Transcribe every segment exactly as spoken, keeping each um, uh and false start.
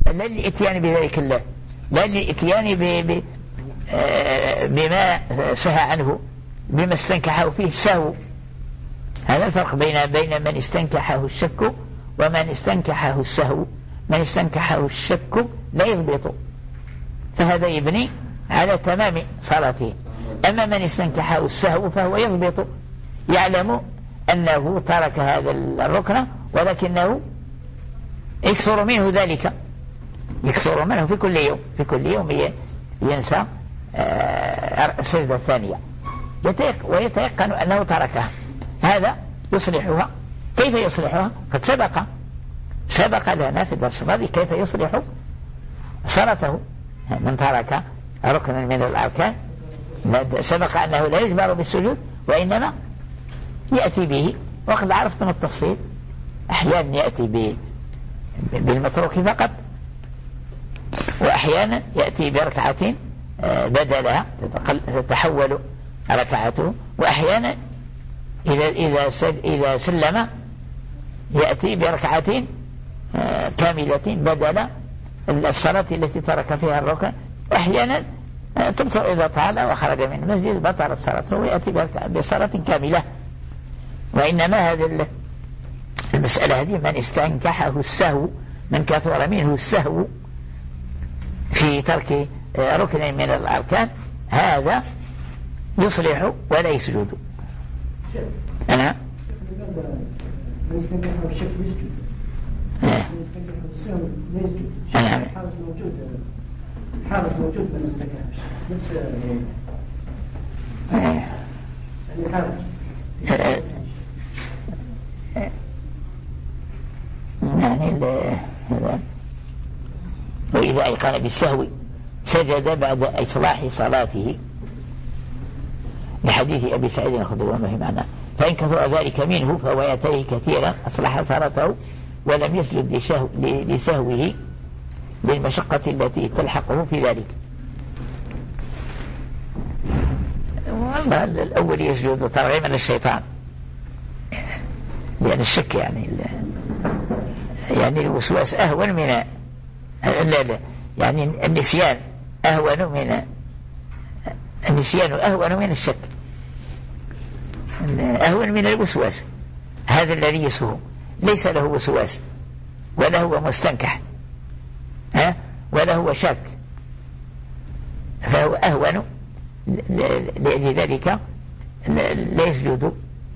لا للإتيان بذلك الله، لا للإتيان بما سهى عنه، بما استنكحه فيه السهو. هذا الفرق بين بين من استنكحه الشك ومن استنكحه السهو. من استنكحه الشك لا يضبط، فهذا يبني على تمام صلاته. أما من استنكحه السهو فهو يضبط، يعلم أنه ترك هذا الركن ولكنه يكثر منه ذلك، يكثر منه في كل يوم، في كل يوم ينسى السجدة الثانية ويتيقن أنه تركها. هذا يصلحها. كيف يصلحها؟ قد سبق سبق لنا في الدرس الماضي كيف يصلح صلاته. من ترك ركنا من الأركان سبق أنه لا يجبر بالسجود وإنما يأتي به، وقد عرفتم التفصيل. أحيانا يأتي بالمتروك فقط، وأحيانا يأتي بركعتين بدلها تتحول ركعته، وأحيانا إذا إذا إذا سلم يأتي بركعتين كاملتين بدل الصلاة التي ترك فيها الركن. وأحيانا تبطل إذا طال وخرج من المسجد بطلت صلاته ويأتي بصلاة كاملة. وإنما هذه المسألة هذه من استنكحه السهو، من كثر منه السهو في ترك ركن من الأركان، هذا يصلح ولا يسجد. أنا أنا الحارس موجود من استنكحه نفس يعني حارس يعني هذا. وإذا أيقن بالسهو سجد بعد إصلاح صلاته، لحديث أبي سعيد الخدري وما في معناه. فإن كثر ذلك منه فهو يأتيه كثيرا أصلح صلاته ولم يسجد لسهوه للمشقة التي تلحقه في ذلك. والله الأول يسجد ترغيما للشيطان، لأن الشك يعني يعني الوسواس أهون من لا لا يعني النسيان أهون من النسيان أهون من الشك، أهون من الوسواس. هذا الذي يسهو ليس له وسواس ولا هو مستنكح ها ولا هو شك، فهو أهون. لذلك لا يسجد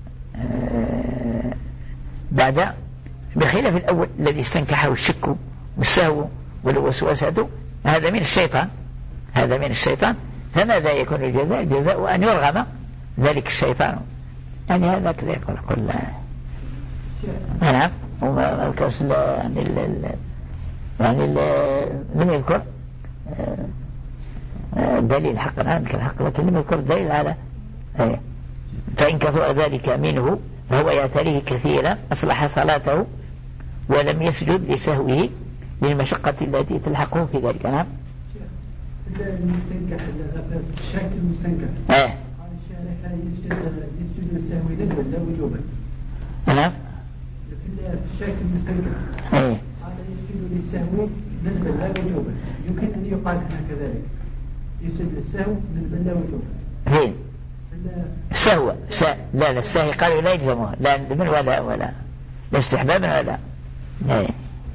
بعد، بخلاف الأول الذي استنكحه الشك والسهو والوسوسة، هذا من الشيطان، هذا من الشيطان. فماذا يكون الجزاء؟ الجزاء أن يرغم ذلك الشيطان. يعني هذا كذا يقول قل نعم. وما أذكرش يعني ال يعني لم يذكر دليل حقا عن الحق، لكن لم يذكر دليل على فإن كثر ذلك منه فهو يأتيه كثيرا أصلح صلاته ولم يسجد لسهوه للمشقة التي تلحقه في ذلك. نعم. المستنكح الشك المستنكح اه قال الشارح يسجد يسجد السهو ندبا لا وجوبا. نعم. في الشك المستنكح ايه قال يسجد للسهو ندبا لا وجوبا. يمكن ان يقال هنا كذلك يسجد للسهو ندبا لا وجوبا. فين سهو س... لا لا السهو قالوا لا يلزمه لا من ولا ولا لا استحبابا ولا ايه.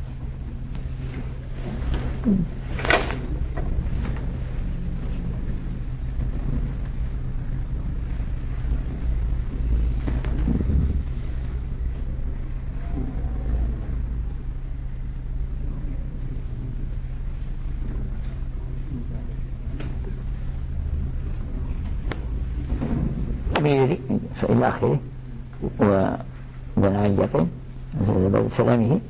إلى آخره. وبن عن اليقين بعد سلامه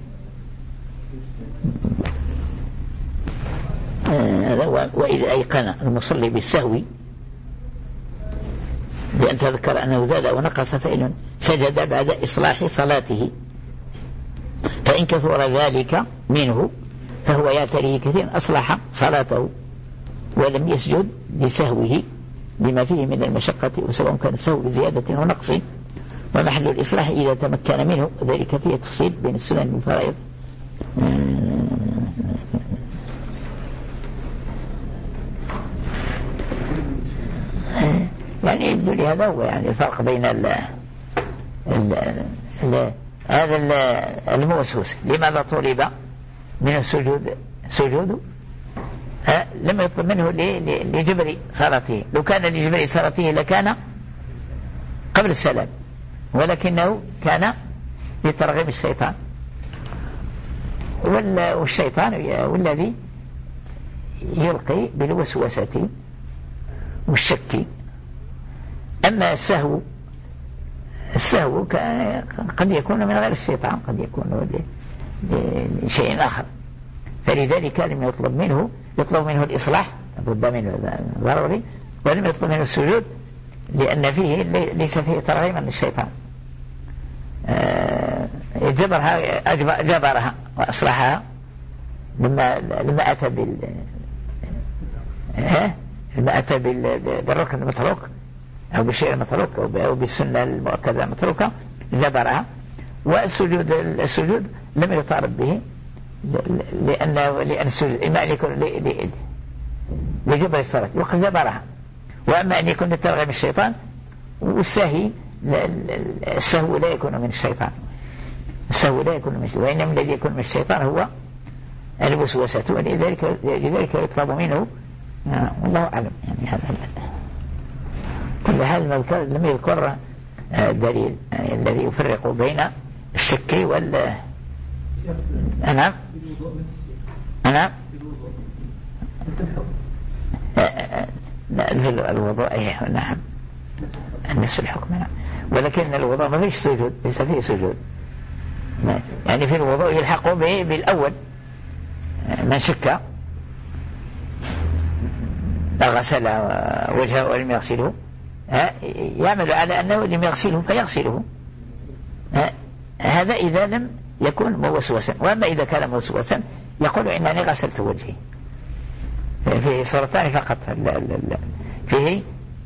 وإذا أيقن المصلي بالسهو بأن تذكر أنه زاد ونقص فإن سجد بعد إصلاح صلاته. فإن كثر ذلك منه فهو يعتريه كثير أصلح صلاته ولم يسجد لسهوه لما فيه من المشقة، وسواء كان السهو بزيادة ونقص. ومحل الإصلاح إذا تمكن منه، ذلك فيه تفصيل بين السنن والفرائض. يعني يبدو لي هذا هو يعني الفرق بين ال ال ال هذا الموسوس لماذا طلب من السجود سجود لم يطلب منه لجبر صلاته. لو كان لجبر صلاته لكان قبل السلام، ولكنه كان لترغيب الشيطان، والشيطان والذي يلقي بالوسوسة والشك. أما السهو السهو قد يكون من غير الشيطان، قد يكون لشيء آخر، فلذلك لم يطلب منه يطلب منه الإصلاح بد منه ضروري، ولم يطلب منه السجود لأن فيه ليس فيه ترغيما للشيطان. جبرها جبرها وأصلحها لما لما أتى بال لما أتى بالركن المتروك أو بالشيء المتروك أو بالسنة المؤكدة المتروكة جبرها. والسجود السجود لم يطالب به لأن لأن السجود إما أن يكون لجبر الصلاة وقد جبرها، وأما أن يكون لترغيب الشيطان. والسهي السهو لا يكون من الشيطان، السهو لا يكون من الشيطان، وإنما الذي يكون من الشيطان هو الوسوسة، ولذلك لذلك يطلب منه. والله أعلم. يعني هذا كل حال لم يذكر الدليل يعني الذي يفرق بين الشك وال أنا أنا الوضوء أيه نعم نفس الحكم نعم، ولكن الوضوء ما فيش سجود، ليس فيه سجود. يعني في الوضوء يلحق به بالأول، من شك غسل وجهه ولم يغسله يعمل على أنه لم يغسله فيغسله، هذا إذا لم يكون موسوسا. وأما إذا كان موسوسا يقول إنني غسلت وجهي. فيه صورتان فقط، لا لا لا. فيه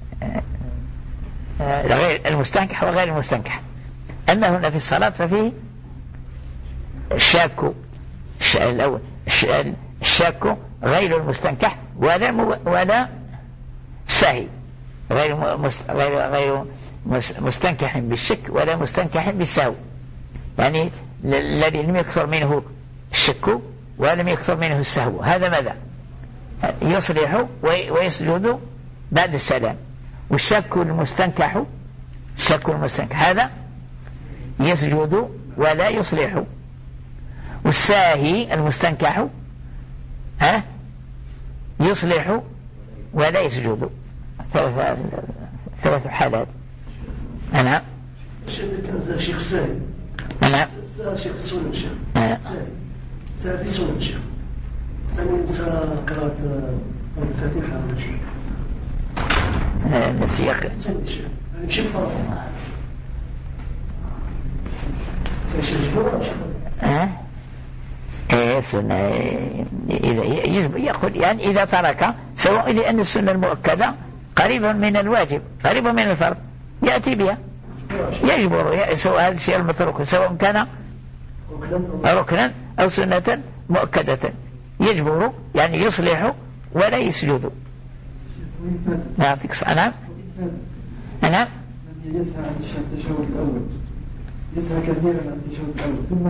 غير المستنكح وغير المستنكح. أما هنا في الصلاة ففيه الشاك الأول الشاك غير المستنكح ولا ولا سهي، غير غير غير مستنكح بالشك ولا مستنكح بالسهو. يعني الذي لم يكثر منه الشك ولم يكثر منه السهو، هذا ماذا يصلح ويسجد بعد السلام. والشك المستنكح الشك المستنكح هذا يسجد ولا يصلح. والساهي المستنكح ها يصلح ولا يسجد. ثلاث ثلاث حالات. أنا شيخ ساهي أنا شيخ سنن شيخ ساهي ساهي سنن شيخ أنا نسى قراءة الفاتحة ولا شيء نسيق سنن شيخ أنا مشي فرق شيخ جبران شيخ ها إيه سنة إذا يقول يعني إذا ترك سواء لأن السنة المؤكدة قريبا من الواجب قريبا من الفرض يأتي بها يجبر، سواء هذا الشيء المتروك سواء كان ركنا أو سنة مؤكدة يجبر يعني يصلح ولا يسجد. نعطيك أنا أنا يسعى عن التشهد الأول، يسعى كثيرا عن التشهد الأول ثم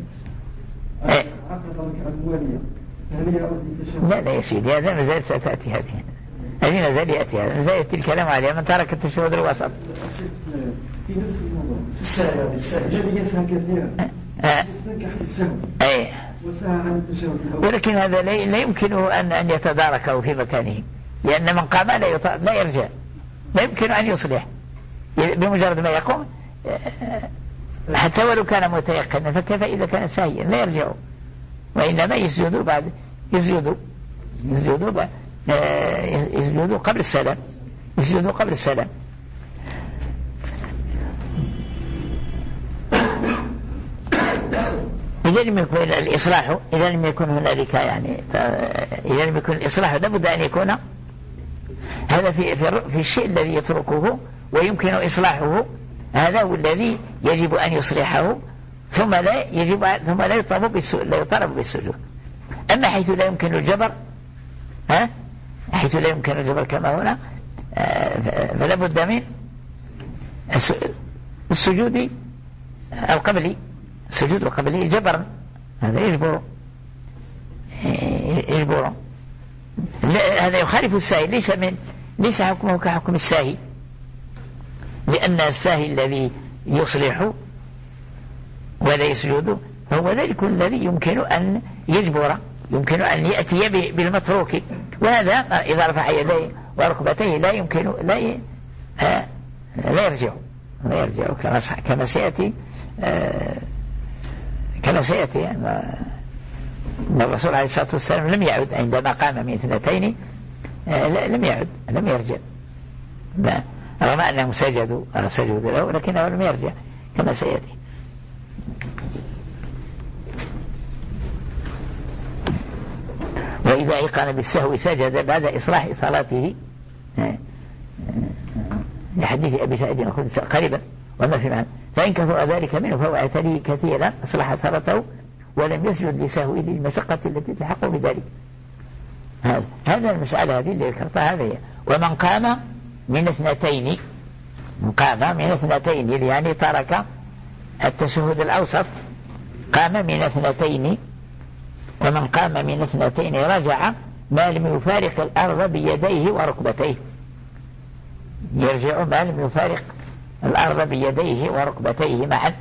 عقد ركعة موالية، هل يعود للتشهد؟ لا لا يا سيدي، هذا مازال ستأتي هذه هذه مازال يأتي هذا مازال يأتي الكلام عليها من ترك التشهد الوسط في نفس الموضوع في الساعة في الساعة الذي يسعى كثيرا يستنكح السهو أي وسعى عن التشهد الأول، ولكن هذا لا يمكنه أن أن يتداركه في مكانه، لأن من قام لا لا يرجع، لا يمكن أن يصلح بمجرد ما يقوم حتى ولو كان متيقنا، فكيف إذا كان ساهيا لا يرجع، وإنما يسجد بعد يسجد يسجد بعد يسجد قبل السلام يسجد قبل السلام. إذا لم يكن الإصلاح إذا لم يكن هنالك يعني إذا لم يكن الإصلاح لابد أن يكون هذا في في, في الشيء الذي يتركه ويمكن إصلاحه، هذا هو الذي يجب أن يصلحه، ثم لا يجب ثم لا يطلب لا يطلب بالسجود. أما حيث لا يمكن الجبر ها حيث لا يمكن الجبر كما هنا فلا بد من السجود القبلي. السجود القبلي جبرا، هذا يجبر يجبر هذا يخالف الساهي، ليس من ليس حكمه كحكم الساهي، لأن الساهي الذي يصلح ولا يسجد هو ذلك الذي يمكن أن يجبر، يمكن أن يأتي بالمتروك، وهذا إذا رفع يديه وركبتيه لا يمكن لا ي... آه لا يرجع لا يرجع كما كما سيأتي آه كما سيأتي أن الرسول عليه الصلاة والسلام لم يعد عندما قام من اثنتين، آه لم يعد لم يرجع، رغم أنهم سجدوا سجدوا له لكنه لم يرجع كما سيأتي. وإذا أيقن بالسهو سجد بعد إصلاح صلاته، لحديث أبي سعيد قريبا وما في معنى، فإن كثر ذلك منه فهو اعتليه كثيرا أصلح صلاته ولم يسجد لسهوه للمشقة التي تلحقه بذلك. هذا هذا المسألة هذه اللي ذكرتها هذه. ومن قام من اثنتين، من قام من اثنتين يعني ترك التشهد الأوسط، قام من اثنتين، ومن قام من اثنتين رجع ما لم يفارق الأرض بيديه وركبتيه، يرجع ما لم يفارق الأرض بيديه وركبتيه معا،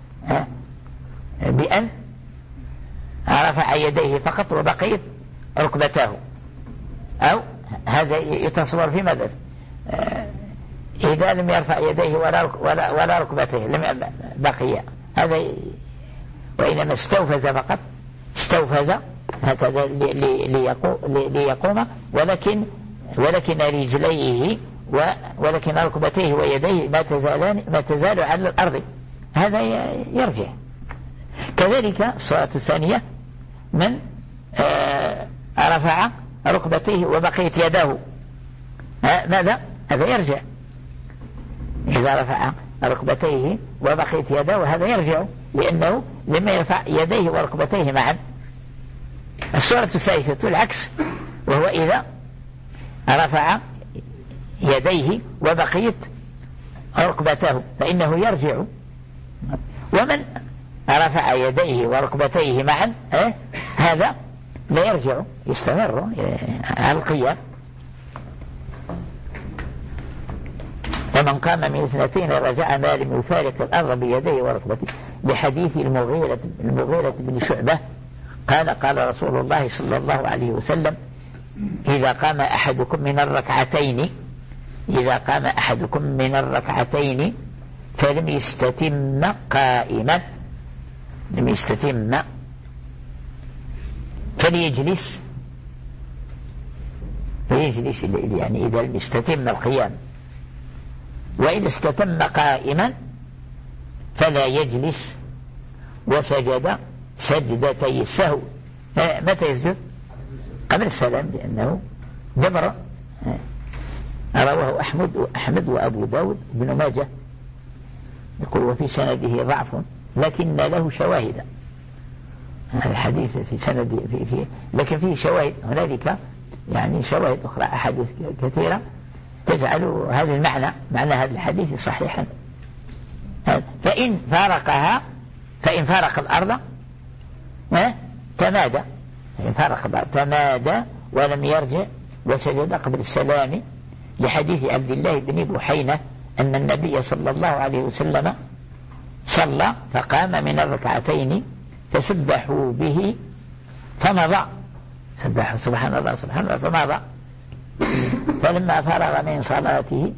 بأن رفع يديه فقط وبقيت ركبتاه، أو هذا يتصور في مذهب إذا لم يرفع يديه ولا ولا, ولا ركبتيه لم بقي هذا، وإنما استوفز فقط، استوفز هكذا ليقوم، ولكن ولكن رجليه ولكن ركبتيه ويديه ما تزالان ما تزال على الأرض، هذا يرجع. كذلك الصلاة الثانية من رفع ركبتيه وبقيت يداه ماذا؟ هذا يرجع. إذا رفع ركبتيه وبقيت يداه هذا يرجع، لأنه لما يرفع يديه وركبتيه معا. الصورة الثالثة العكس، وهو إذا رفع يديه وبقيت ركبته فإنه يرجع. ومن رفع يديه وركبتيه معا اه هذا لا يرجع، يستمر على القيام. ومن قام من اثنتين رجع ما لم يفارق الأرض بيديه وركبته، لحديث المغيرة المغيرة بن شعبة قال قال رسول الله صلى الله عليه وسلم: إذا قام أحدكم من الركعتين إذا قام أحدكم من الركعتين فلم يستتم قائما، لم يستتم فليجلس فليجلس يعني إذا لم يستتم القيام، وإذا استتم قائما فلا يجلس، وسجد سجدتي السهو. متى يسجد؟ قبل السلام، لأنه جبر. رواه أحمد أحمد وأبو داود بن ماجه، يقول وفي سنده ضعف لكن له شواهد. هذا الحديث في سند في في لكن فيه شواهد، هنالك يعني شواهد أخرى أحاديث كثيرة تجعل هذا المعنى معنى هذا الحديث صحيحا. فإن فارقها فإن فارق الأرض تمادى، فإن فارق الأرض تمادى ولم يرجع وسجد قبل السلام، لحديث عبد الله بن بحينة أن النبي صلى الله عليه وسلم صلى فقام من الركعتين فسبحوا به فمضى، سبحوا سبحان الله سبحان الله فمضى، فلما فرغ من صلاته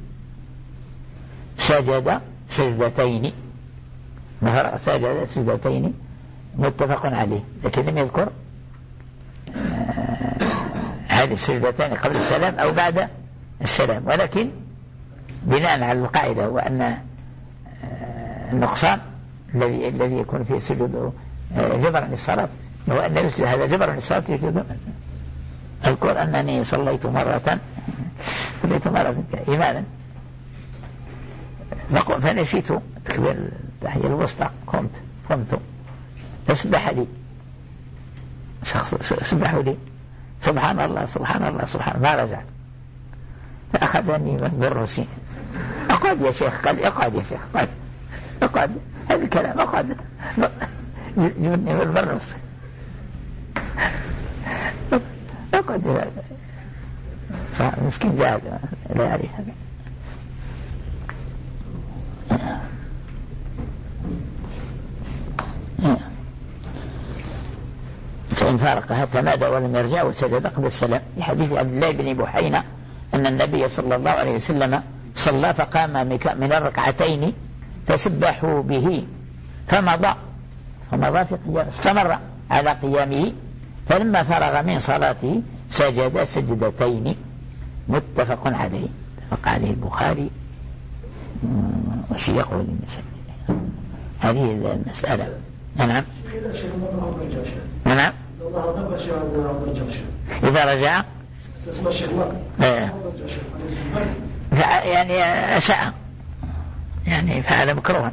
سجد سجدتين، سجد سجدتين متفق عليه، لكن لم يذكر هذه السجدتين قبل السلام أو بعد السلام، ولكن بناء على القاعدة وأن النقصان الذي الذي يكون فيه سجود جبرا للصلاة هو أن يسجد هذا جبرا للصلاة يسجد. أذكر أنني صليت مرة صليت مرة إماما فنسيت تكبير التحية الوسطى، قمت قمت فسبح لي شخص، سبحوا لي سبحان الله سبحان الله سبحان، ما رجعت فأخذني من برسي. أقعد يا شيخ. قال اقعد يا شيخ. اقعد اقعد هذا الكلام اقعد. جبني من برسي. اقعد. مسكين جاهل لا يعرف هذا. فإن فارقها تمادى ولم يرجع وسجد قبل السلام، لحديث عبد الله بن بحينة أن النبي صلى الله عليه وسلم صلى فقام من الركعتين فسبحوا به فمضى فمضى في قيام، استمر على قيامه، فلما فرغ من صلاته سجد سجدتين، متفق عليه. اتفق عليه البخاري وسيقه للنساء. هذه المسألة. نعم نعم. إذا رجع يعني أساء، يعني فعل مكروها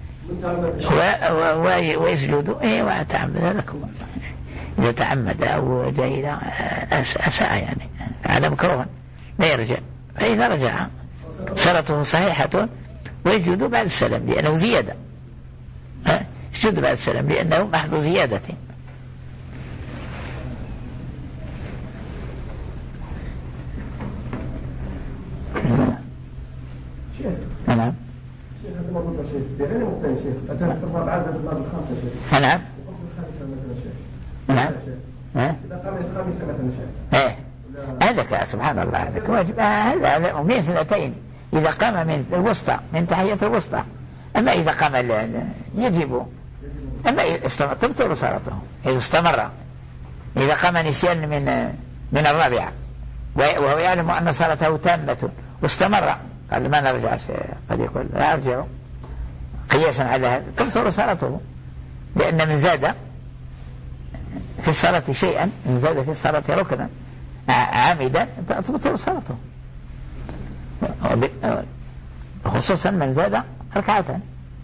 ويسجد إيه وتعمد. هذا هو إذا تعمد أو جاهل أساء يعني فعل مكروها لا يرجع. فإذا رجع صلاته صحيحة ويسجد بعد السلام لأنه زيادة. يسجد بعد السلام لأنه محض زيادة. نعم. شيخ هذا موضوع شيخ بغير مقتنع شيخ. أتانا في الرابعة زاد الباب الخامسة شيخ. نعم. الخامسة مثلا شيخ. نعم. إذا قام الخامسة مثلا شيخ. إيه. هذا سبحان الله هذا واجب. هذا من اثنتين. إذا قام من الوسطى من تحية الوسطى. أما إذا قام يجب. أما إذا تبطل صلاته إذا استمر. إذا قام نسيان من من الرابعة وهو يعلم أن صلاته تامة واستمر، قال ما نرجع، قد يقول لا أرجع قياسا على هذا، تبطل صلاته، لأن من زاد في الصلاة شيئا، من زاد في الصلاة ركنا عامدا تبطل صلاته، خصوصا من زاد ركعة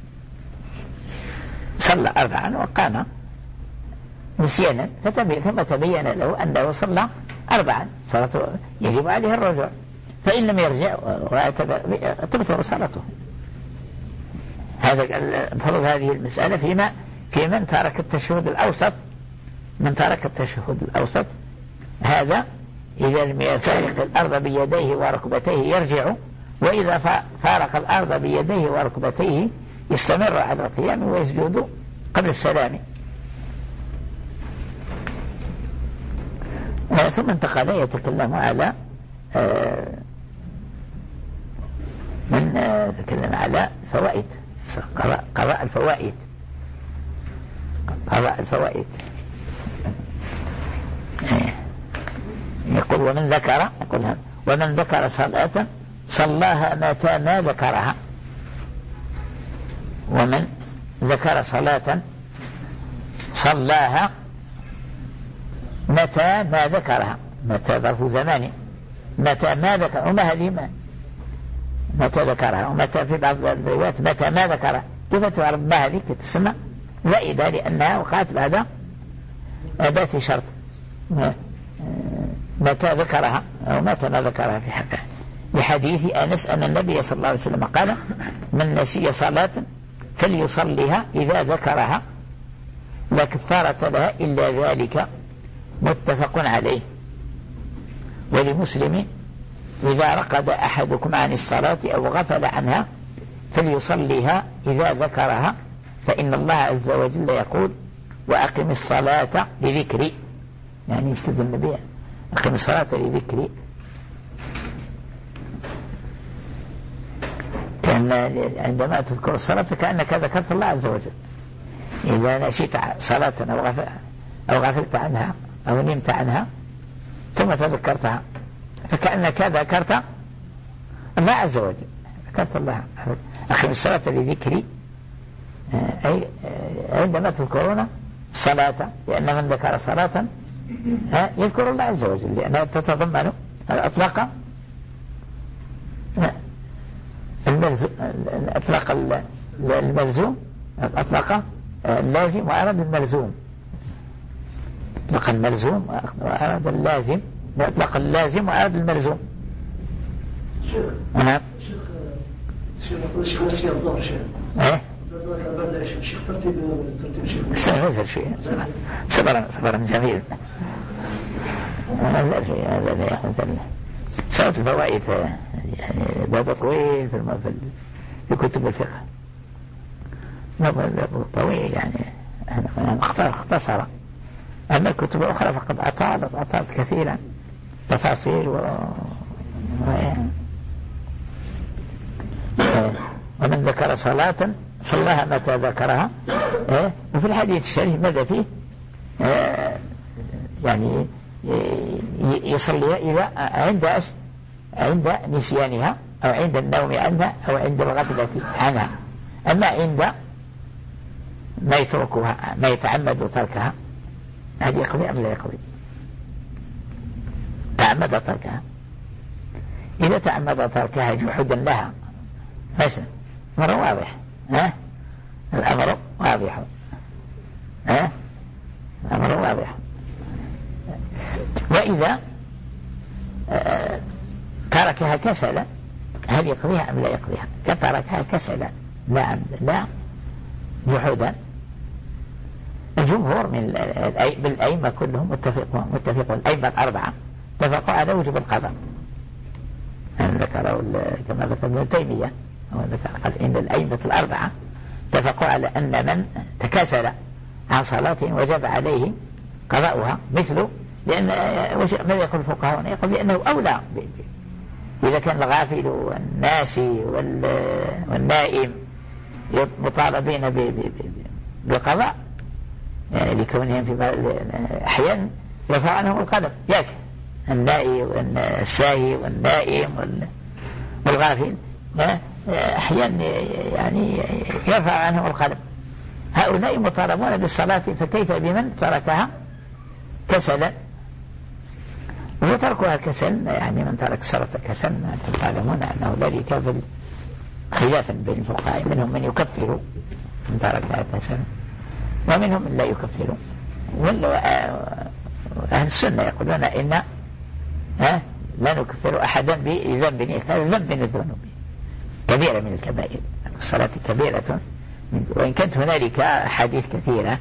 صلى أربعا وقام نسيانا ثم تبين له أنه صلى أربعا، صلاته يجب عليه الرجوع، فإن لم يرجع تبطل صلاته. هذا فرض هذه المسألة فيما في من ترك التشهد الأوسط. من ترك التشهد الأوسط هذا إذا لم يفارق الأرض بيديه وركبتيه يرجع، وإذا فارق الأرض بيديه وركبتيه يستمر على القيام ويسجد قبل السلام. ثم انتقل يتكلم على من تكلم على فوائد، قراء الفوائد قراء الفوائد يقول ومن ذكر يقول ومن ذكر صلاة صلاها متى ما ذكرها. ومن ذكر صلاة صلاها متى ما ذكرها، متى ظرف زمان، متى ما ذكر، وما هذه ما متى ذكرها، ومتى في بعض الروايات متى ما ذكرها، كيف تعرف ما هذه تسمى زائدة لأنها وقعت بعد أداة شرط، متى ذكرها أو متى ما ذكرها في حقها، لحديث أنس أن النبي صلى الله عليه وسلم قال من نسي صلاة فليصليها إذا ذكرها لا كفارة لها إلا ذلك، متفق عليه. ولمسلم إذا رقد أحدكم عن الصلاة أو غفل عنها فليصليها إذا ذكرها، فإن الله عز وجل يقول وأقم الصلاة لذكري، يعني يستدل بها أقم الصلاة لذكري، كأن عندما تذكر الصلاة كأنك ذكرت الله عز وجل. إذا نسيت صلاة أو غفلت, أو غفلت عنها أو نمت عنها ثم تذكرتها فكأنك ذكرت الله عز وجل، ذكرت الله. أقم الصلاة لذكري أي عندما تذكرون الصلاة، لأن من ذكر صلاة يذكر الله عز وجل، لأنها تتضمن الأطلاق الملزوم، أطلق الملزوم، أطلق اللازم وأراد الملزوم، أطلق الملزوم وأراد اللازم، أطلق اللازم وأراد الملزوم. شيخ نعم شيخ شيخ شيخ نسي الظهر شيخ ايه ذكر بعد العشاء شيخ ترتيب ترتيب شيخ سنزل شوية صبرا صبرا جميل نزل شوية هذا لا يحزن صوت الفوائد يعني باب طويل في الم... في كتب الفقه باب طويل يعني اختصر. أما الكتب الأخرى فقد أطالت أطالت كثيرا تفاصيل و... و... ومن ذكر صلاة صلاها متى ذكرها. وفي الحديث الشريف ماذا فيه يعني يصليها إذا عند عند نسيانها أو عند النوم عنها أو عند الغفلة عنها. أما عند ما يتركها ما يتعمد تركها هذه يقضي أم لا يقضي؟ تعمد تركها. إذا تعمد تركها جحودا لها مثلا أمر واضح ها الأمر واضح ها الأمر واضح. وإذا آه تركها كسلا هل يقضيها أم لا يقضيها؟ كتركها كسلا لا عمد لا جحودا. الجمهور من الأئمة كلهم متفقون متفقون الأئمة الأربعة اتفقوا على وجوب القضاء. ذكروا كما ذكر ابن تيمية قال إن الأئمة الأربعة اتفقوا على أن من تكاسل عن صلاة وجب عليه قضاؤها مثله. لأن ماذا يقول الفقهاء؟ يقول لأنه أولى إذا كان الغافل والناسي والنائم مطالبين بقضاء يعني لكونهم في أحيانا يرفع عنهم القلم يكفي النائي والساهي والنائم والغافل أحيانا يعني يرفع عنهم القلم. هؤلاء مطالبون بالصلاة فكيف بمن تركها كسلا؟ وتركها كسل يعني من ترك الصلاة كسل تعلمون أنه لا يكافر خلافا بين الفقهاء منهم من يكفر من تركها كسل ومنهم من لا يكفر. أهل السنة يقولون إن ها لا نكفر أحدا بذنب ذنب من الذنوب كبيرة من الكبائر. الصلاة كبيرة وإن كانت هنالك حديث كثيرة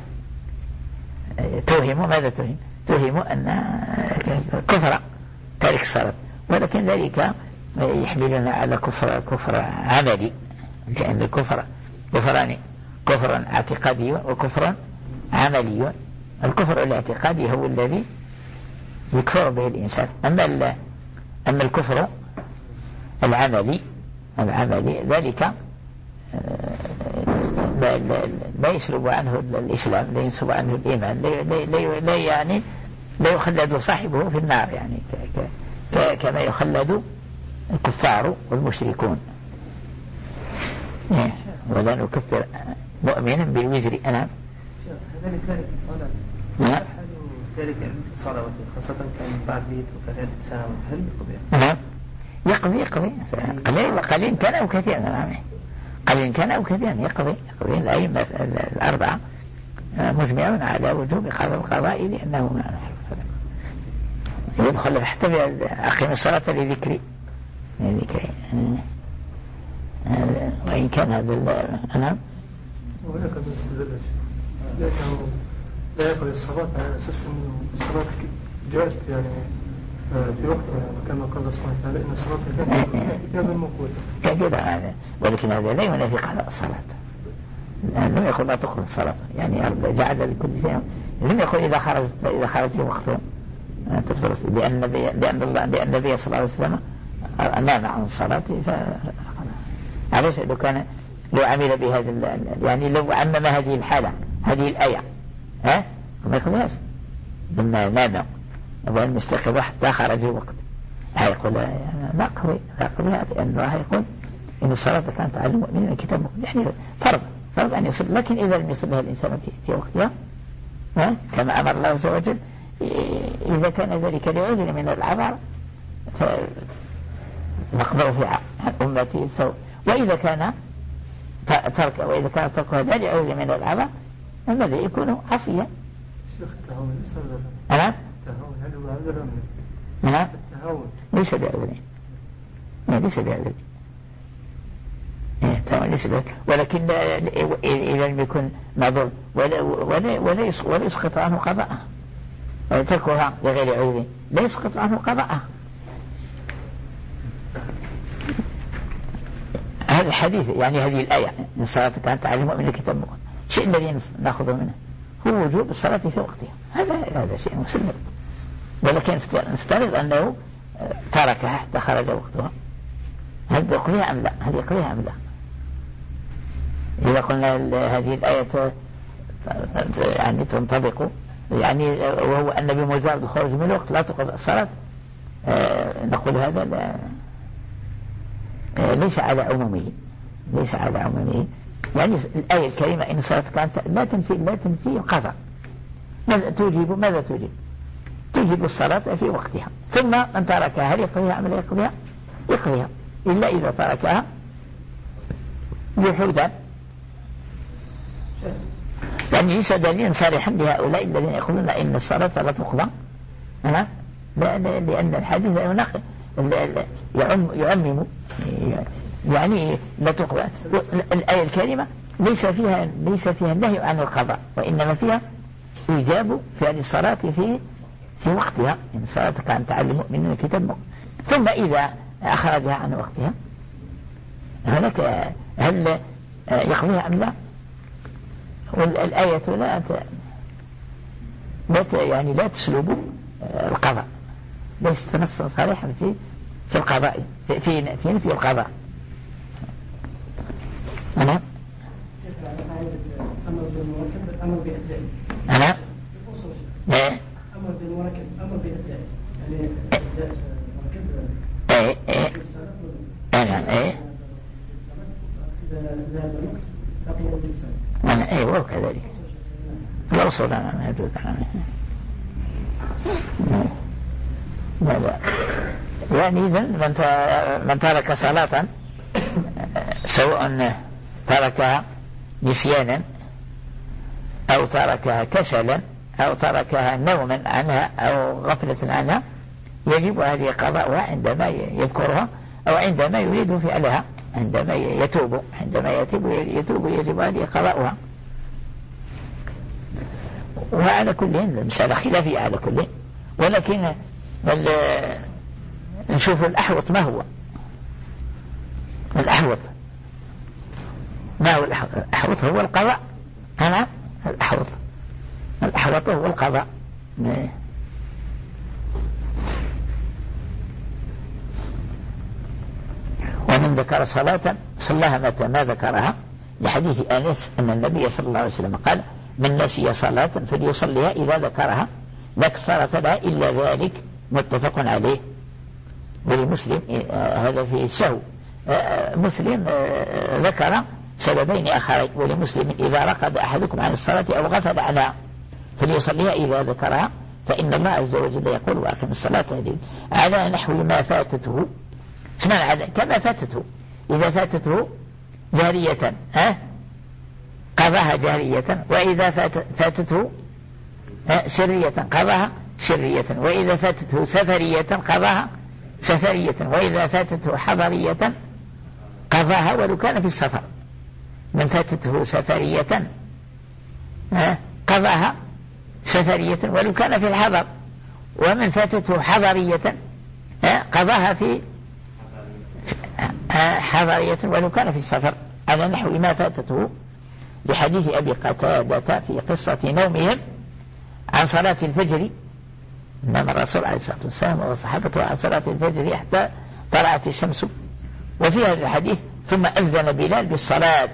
توهم ماذا توهم توهم أن كفر تارك الصلاة ولكن ذلك يحملنا على كفر كفر عملي لأن الكفر كفران كفر اعتقادي وكفر عملي. الكفر الاعتقادي هو الذي يكفر به الإنسان. أما أما الكفر العملي العملي ذلك لا, لا, لا يسلب عنه الإسلام لا يسلب عنه الإيمان لا, لا, لا يعني لا يخلد صاحبه في النار يعني ك ك كما يخلد الكفار والمشركون. ولا نكفر مؤمنا بالوزر. أنا هذا تارك الصلاة نعم تارك عدة صلوات خاصة كان بعد ميت وكذلك سنوات هل يقضي؟ نعم يقضي يقضي قليل قليل كان أو كثير. نعم قليل كان أو كثير يقضي يقضي. الأئمة الأربعة مجمعون على وجوب قضاء القضاء لأنه يدخل حتى أقيم الصلاة لذكري لذكري وإن كان هذا أنا وهناك من استدلش لأنه لا يقضي الصلاة على أساس أنه الصلاة جاءت يعني في وقتها كما قال سبحانه وتعالى إن الصلاة كانت كتابا موقوتا كذا هذا. ولكن هذا لا ينافي قضاء الصلاة لم يقل لا تقضي الصلاة يعني جعل لكل شيء لم يقل إذا خرج إذا خرج في وقته تفضل لأن لأن الله لأن النبي صلى الله عليه وسلم نام عن الصلاة ف علاش لو كان لو عمل بهذا يعني لو عمم هذه الحالة هذه الآية ها ما يقضيهاش لما نام وأن مستيقظ حتى خرج الوقت هيقول لا أقضي لا أقضيها لأن الله يقول إن الصلاة كانت على المؤمنين كتاب يعني فرض فرض أن يصل. لكن إذا لم يصلها الإنسان في, في وقتها ها كما أمر الله عز وجل إذا كان ذلك لعذر من العذر فنقضوا في عن أمتي سوء. وإذا كان ترك وإذا كان تركها لا لعذر من العذر فماذا يكون عصيا. شيخ التهاون ليس نعم التهاون هل هو عذر نعم التهاون ليس بعذر ليس بهذا ليس بهذا، ولكن إذا لم يكن معذور ولا, ولا, ولا, ولا يسقط عنه قضاءه، تركها لغير عذر لا يسقط عنه قضاءه. هذا الحديث يعني هذه الآية إن الصلاة كانت على المؤمن الكتاب موقوتا، الشيء الذي نأخذه منه هو وجوب الصلاة في وقتها، هذا هذا شيء مسلم، ولكن نفترض أنه تركها حتى خرج وقتها، هل يقضيها أم لا؟ هل يقضيها أم لا؟ إذا قلنا هذه الآية يعني تنطبق يعني وهو أن بمجرد الخروج من الوقت لا تقضى الصلاة، آه نقول هذا لا آه ليس على عمومه، ليس على عمومه. يعني الآية الكريمة إن الصلاة كانت لا تنفي لا تنفي القضاء، ماذا توجب؟ ماذا توجب؟ توجب الصلاة في وقتها، ثم من تركها هل يقضيها أم لا يقضيها؟ يقضيها، إلا إذا تركها جحودا، يعني ليس دليلا صريحا لهؤلاء الذين يقولون إن الصلاة لا تقضى، لأن الحديث يعم يعمم يعني لا تقضى. الآية الكريمة ليس فيها ليس فيها النهي عن القضاء، وإنما فيها إيجاب فعل الصلاة في في وقتها، إن الصلاة كانت على المؤمنين الكتاب موقوتا، ثم إذا أخرجها عن وقتها هناك هل يقضيها أم لا؟ والآية لا لا يعني لا تسلب القضاء، ليست نصا صريحا في في القضاء في في في, في القضاء. أنا أمر بأجزاء أنا لا أمر بالمركب أمر بأجزاء يعني أجزاء مركب إيه إيه أنا إيه أنا إيه وكذلك الأصول أنا ما يجوز عنه لا لا يعني إذن من من ترك صلاة سواء تركها نسيانا أو تركها كسلا أو تركها نوما عنها أو غفلة عنها يجب هذه قضاؤها عندما يذكرها أو عندما يريد فعلها، عندما يتوب عندما يتوب يتوب يجب هذه قضاؤها. وعلى كل المسألة خلافية على كل، ولكن نشوف الأحوط ما هو الأحوط ما هو الأحوط الأحوط هو القضاء. أنا الأحوط الأحوط هو القضاء. ومن ذكر صلاة صلاها متى ما ذكرها، لحديث أنس أن النبي صلى الله عليه وسلم قال من نسي صلاة فليصليها إذا ذكرها لا كفارة لها إلا ذلك، متفق عليه. ولمسلم هذا في السهو، مسلم ذكر سببين آخرين، ولمسلم إذا رقد أحدكم عن الصلاة أو غفل عنها فليصليها إذا ذكرها فإن الله عز وجل يقول وأقم الصلاة على نحو ما فاتته، سمعنا كما فاتته، إذا فاتته جارية ها قضاها جارية، وإذا فاتته سرية قضاها سرية، وإذا فاتته سفرية قضاها سفرية، وإذا فاتته حضرية قضاها ولو كان في السفر. من فاتته سفرية قضاها سفرية ولو كان في الحضر، ومن فاتته حضرية قضاها في حضرية ولو كان في السفر، على نحو ما فاتته، لحديث أبي قتادة في قصة نومهم عن صلاة الفجر، إنما الرسول عليه الصلاة والسلام وصحابته عن صلاة الفجر حتى طلعت الشمس. وفي هذا الحديث ثم أذن بلال بالصلاة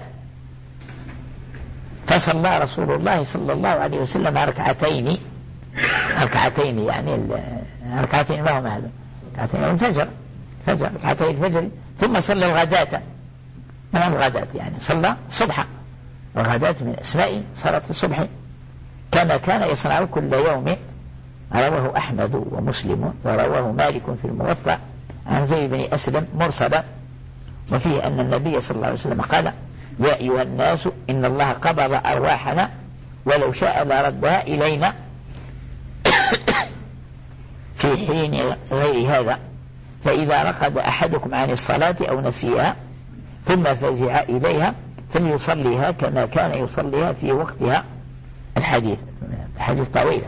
فصلى رسول الله صلى الله عليه وسلم ركعتين ركعتين يعني ركعتين ما هم هذا ركعتين الفجر فجر ركعتين الفجر، ثم صلى الغداة من الغداة يعني صلى صبحا، والغداة من أسماء صلاة الصبح كما كان يصنع كل يوم. رواه أحمد ومسلم ورواه مالك في الموطأ عن زيد بن أسلم مرسلا، وفيه أن النبي صلى الله عليه وسلم قال يا أيها الناس إن الله قبض أرواحنا ولو شاء لردها إلينا في حين غير هذا، فإذا رقد أحدكم عن الصلاة أو نسيها ثم فزع إليها فليصليها كما كان يصليها في وقتها. الحديث حديث طويل.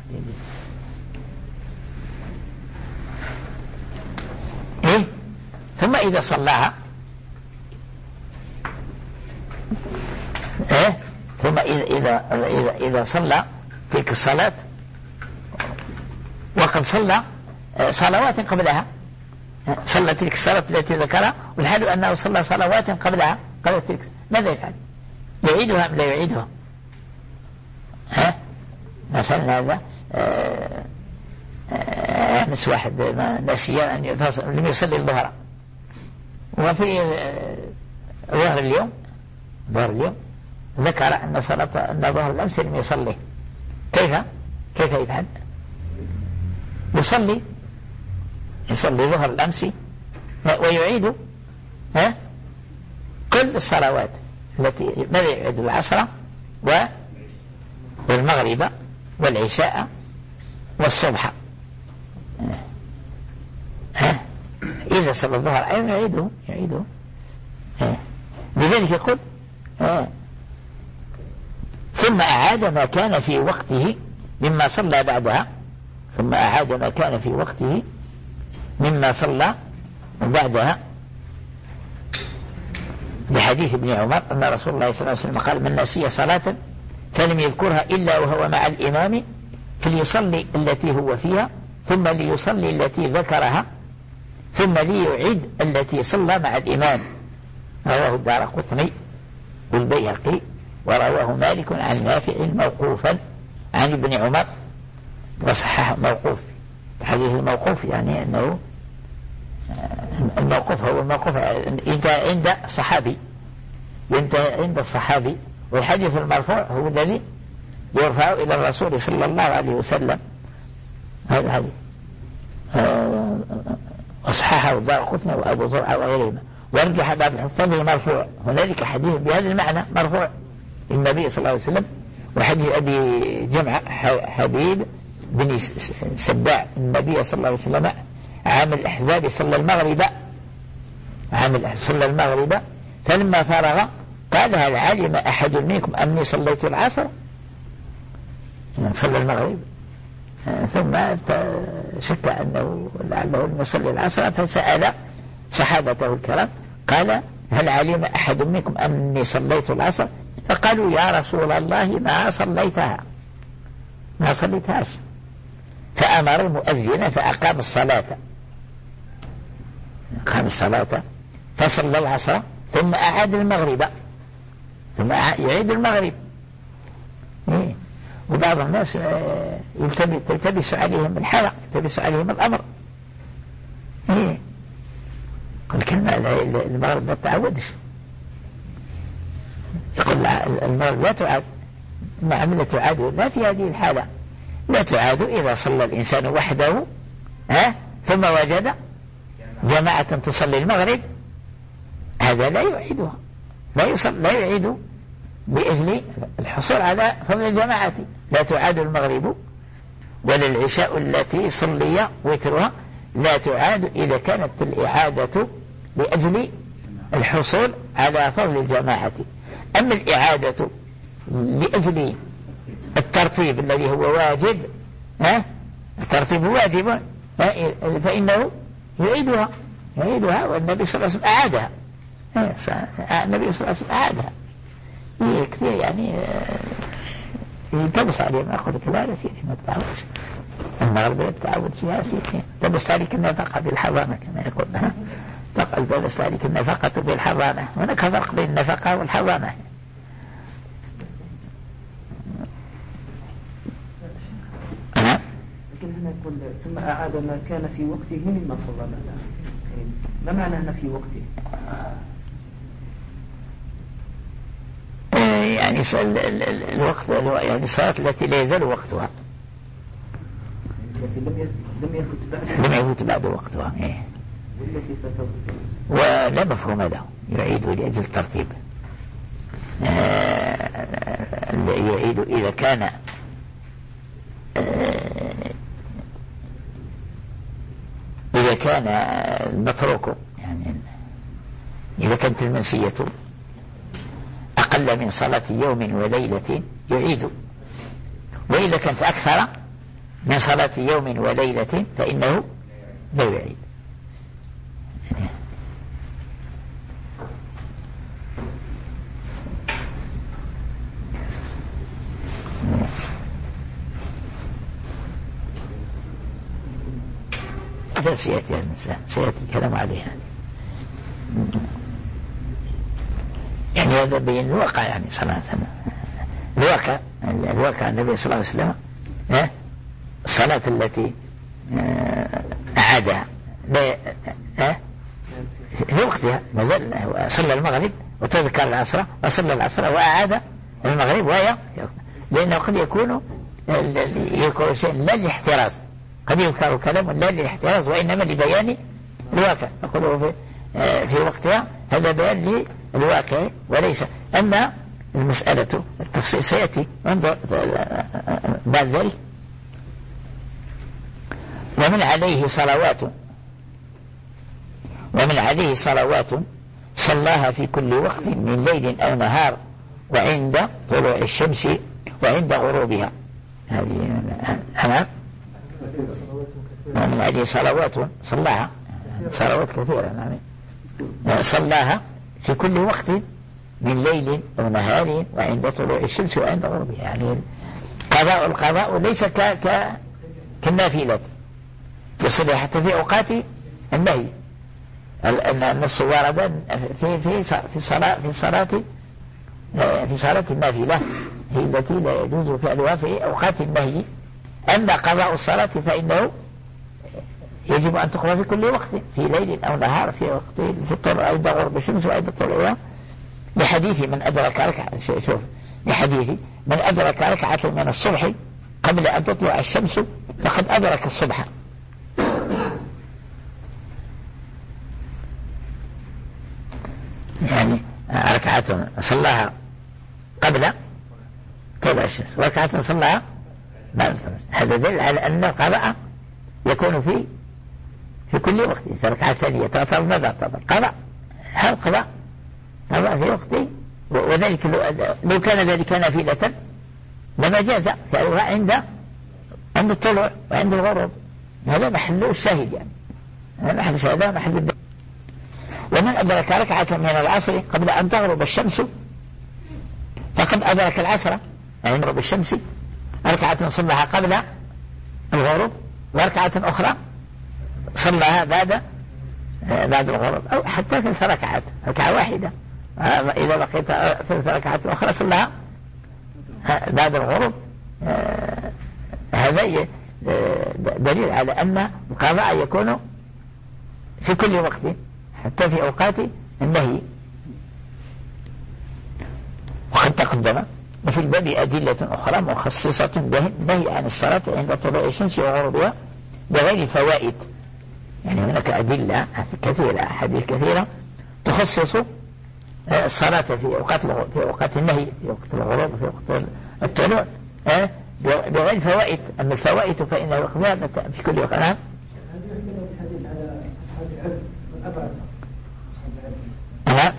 إيه؟ ثم إذا صلاها إيه؟ ثم إذا إذا إذا, إذا صلى تلك الصلاة وقد صلى صلوات قبلها، صلى تلك الصلاة التي ذكرها والحال أنه صلى صلوات قبلها قبل تلك، ماذا يفعل؟ يعيدها أم لا يعيدها؟ ها؟ مثلا هذا أمس واحد نسي أن لم يصلي الظهر، وفي ظهر اليوم ظهر اليوم ذكر أن صلاة أن ظهر الأمس لم يصلي، كيف كيف يفعل؟ يصلي يصلي ظهر الأمس ويعيد ها كل الصلوات التي ماذا يعيد؟ العصر والمغرب والعشاء والصبح. ها إذا صلى الظهر أيضا يعيده يعيده لذلك يقول ها ثم أعاد ما كان في وقته مما صلى بعدها، ثم أعاد ما كان في وقته مما صلى بعدها، لحديث ابن عمر أن رسول الله صلى الله عليه وسلم قال من نسي صلاة فلم يذكرها إلا وهو مع الإمام فليصلي التي هو فيها ثم ليصلي التي ذكرها ثم ليعيد التي صلى مع الإمام. رواه الدارقطني والبيهقي ورواه مالك عن نافع موقوفا عن ابن عمر وصححه موقوف. الحديث الموقوف يعني أنه الموقوف هو الموقوف ينتهي عند صحابي، ينتهي عند الصحابي، والحديث المرفوع هو الذي يرفع إلى الرسول صلى الله عليه وسلم. هذا الحديث وصححه الدارقطني وأبو زرعة وغيرهما، وارجح بعض الحفاظ المرفوع. هنالك حديث بهذا المعنى مرفوع النبي صلى الله عليه وسلم، وحديث أبي جمعة حبيب بن سباع النبي صلى الله عليه وسلم عام الأحزاب صلى المغرب عام صلى المغرب فلما فرغ قال هل علم أحد منكم أني صليت العصر؟ صلى المغرب ثم شك أنه لعله لم يصلي العصر فسأل صحابته الكرام قال هل علم أحد منكم أني صليت العصر؟ فقالوا يا رسول الله ما صليتها ما صليتهاش. فأمر المؤذن فأقام الصلاة أقام الصلاة فصلى العصر ثم أعاد المغرب ثم يعيد المغرب. إيه؟ وبعض الناس يلتبس عليهم الحرق يلتبس عليهم الأمر. إيه؟ قل كلمة المغرب ما تعودش، يقول المغرب لا تعاد. نعم لا تعاد، لا في هذه الحالة لا تعاد إذا صلى الإنسان وحده ها ثم وجد جماعة تصلي المغرب، هذا لا يعيدها لا يصل لا يعيد بإذن الحصول على فضل الجماعة. لا تعاد المغرب ولا العشاء التي صلي وترها لا تعاد إذا كانت الإعادة لأجل الحصول على فضل الجماعة. أما الإعادة لأجل الترتيب الذي هو واجب ها الترتيب واجب فإنه يعيدها يعيدها والنبي صلى الله عليه وسلم أعادها. النبي صلى الله عليه وسلم أعادها. إيه كثير يعني يلتبس عليه. ما أقول لك لا سيدي ما تتعودش المغرب لا تتعود فيها سيدي. تلبس عليك النفقة بالحرامة كما يقول تلبس عليك النفقة بالحرامة. هناك فرق بين النفقة والحرامة. لكن هنا يقول ثم أعاد ما كان في وقته مما صلى معنا. ما معنى هنا في وقته؟ يعني الوقت يعني الصلاة التي لا يزال وقتها التي لم يفت بعد لم يفت بعد وقتها. إيه. والتي فتت ولا مفهوم له يعيد لأجل الترتيب. يعيد إذا كان إذا كان المتروك يعني إذا كانت المنسية أقل من صلاة يوم وليلة يعيد، وإذا كانت أكثر من صلاة يوم وليلة فإنه لا يعيد. هذا سيأتي المساء سيأتي الكلام عليها، يعني هذا بين الواقع يعني صلاة الواقع الواقع النبي صلى الله عليه وسلم الصلاة التي أعادها في وقتها ما زال صلى المغرب وتذكر العصر وصلى العصر وأعاد المغرب وهي لأنه قد يكون يذكر شيء لا للاحتراز، قد يذكر كلام لا للاحتراز وإنما لبيان الواقع، نقوله في, في وقتها هذا بيان للواقع وليس. أما المسألة التفصيل سيأتي انظر بعد ذلك. ومن عليه صلوات ومن عليه صلوات صلاها في كل وقت من ليل أو نهار وعند طلوع الشمس وعند غروبها. هذه أنا ومن عليه صلوات صلاها صلوات كثيرة نعم صلاها في كل وقت من ليل أو نهار وعند طلوع الشمس وعند غروبها. يعني قضاء القضاء ليس ك ك كالنافلة يصلي حتى في أوقات النهي. النص ورد في في في صلاة في صلاة في صلاة النافلة هي التي لا يجوز فعلها في أوقات النهي. أما قضاء الصلاة فإنه يجب أن تقضى في كل وقت في ليل أو نهار في وقت في الطلوع عند غروب الشمس وعند طلوعها، لحديث من أدرك ركعة شوف لحديث من أدرك ركعة من الصبح قبل أن تطلع الشمس فقد أدرك الصبح. يعني ركعة صلاها قبل طلوع الشمس وركعة صلاها بعد طلوع الشمس، هذا دليل على أن القضاء يكون في في كل وقت. ركعة ثانية تعتبر ماذا تعتبر قضاء؟ هل قضاء قضاء في وقته، وذلك لو كان ذلك نافلة لما جاز فعلها عند عند الطلوع وعند الغروب. هذا محل الشاهد يعني هذا محل الشاهد هذا محل الدليل. ومن أدرك ركعة من العصر قبل أن تغرب الشمس فقد أدرك العصر عند غروب الشمس، ركعة صلىها قبل الغروب وركعة أخرى صلىها بعد بعد الغروب، أو حتى ثلاث ركعات ركعة واحدة إذا بقيت ثلاث ركعات أخرى صلىها بعد الغروب. هذا دليل على أن القضاء يكون في كل وقت حتى في أوقات النهي. وقد تقدم وفي الباب أدلة أخرى مخصصة بالنهي عن الصلاة عند طلوع الشمس وغروبها بغير فوائد. يعني هناك أدلة كثيرة أحاديث كثيرة تخصص الصلاة في أوقات في أوقات النهي في وقت الغروب في وقت الطلوع بغير فوائد. أما الفوائد فإن وقتها في كل وقت. نعم. نعم.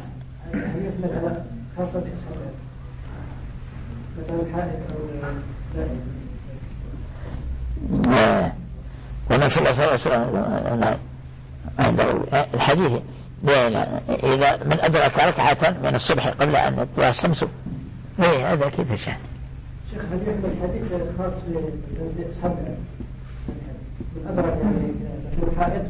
ونسأل الله صلى الله عليه وسلم الحديث إذا من أدرك ركعة من الصبح قبل أن تطلع الشمس إيه هذا كيف شأن شيخ. هل يحمل الحديث خاص بأصحاب من أدرك يعني في الحائط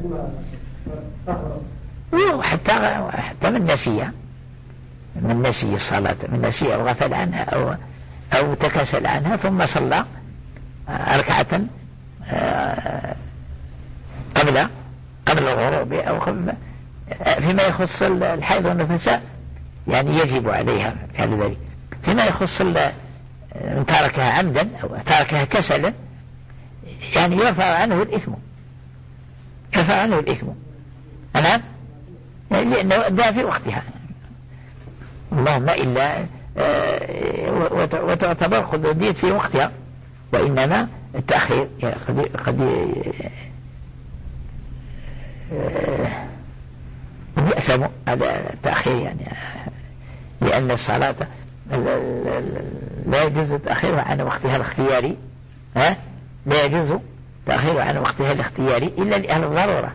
ثم حتى حتى من نسيه من نسي الصلاة من نسي أو غفل عنها أو أو تكاسل عنها ثم صلى ركعة قبل قبل الغروب أو قبل فيما يخص الحيض والنفساء يعني يجب عليها فعل ذلك. فيما يخص من تركها عمدا أو تركها كسلا يعني يرفع عنه الإثم يرفع عنه الإثم أنا لأنه أدى في وقتها اللهم إلا وتعتبر قدودية في وقتها، وإنما التأخير قد قد يأثم على التأخير يعني، لأن الصلاة لا يجوز تأخيرها عن وقتها الاختياري، ها لا يجوز تأخيرها عن وقتها الاختياري إلا لأهل الضرورة،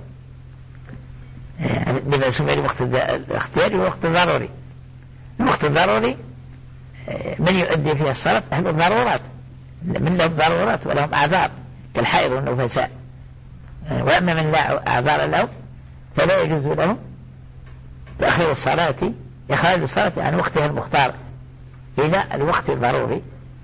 لما سمي الوقت الاختياري والوقت الضروري. الوقت الضروري من يؤدي فيها الصلاة أهل الضرورات، من لهم ضرورات ولهم أعذار كالحائض والنفساء، وأما من لا أعذار له فلا يجوز له تأخير الصلاة، إخراج الصلاة عن وقتها المختار إلى الوقت الضروري.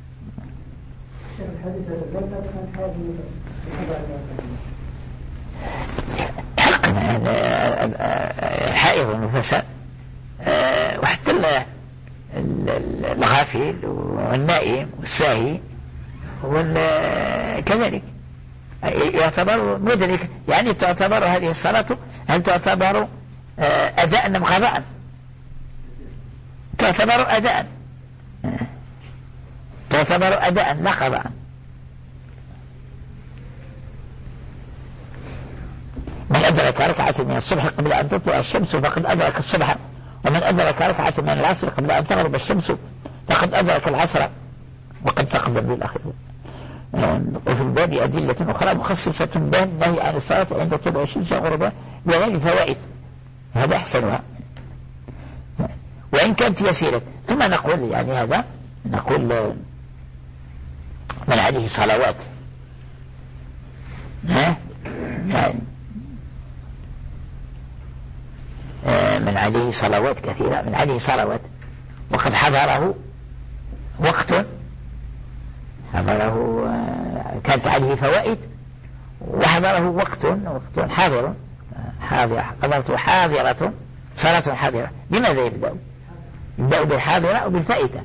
حقنا الحائض والنفساء وحتى الغافل والنائم والساهي كذلك يعتبر مدرك، يعني تعتبر هذه الصلاة هل تعتبر أداء أم قضاء؟ تعتبر أداء، تعتبر أداء لا قضاء. من أدرك ركعة من الصبح قبل أن تطلع الشمس فقد أدرك الصبح، ومن أدرك ركعة من العصر قبل أن تغرب الشمس فقد أدرك العصر، وقد تقدم بالأخير. وفي الباب أدلة أخرى مخصصة بالنهي عن الصلاة عند طلوع الشمس وغروبها بغير فوائد، هذا أحسنها وإن كانت يسيرة. ثم نقول يعني هذا نقول من عليه صلوات، ها يعني من عليه صلوات كثيرة، من عليه صلوات وقد حضره وقت، حضره كانت عليه فوائد وحضره وقت وقت حاضر حاضر قدرته حاضرة صلاة حاضرة. لماذا يبدأ؟ يبدأ بالحاضرة أو بالفائتة؟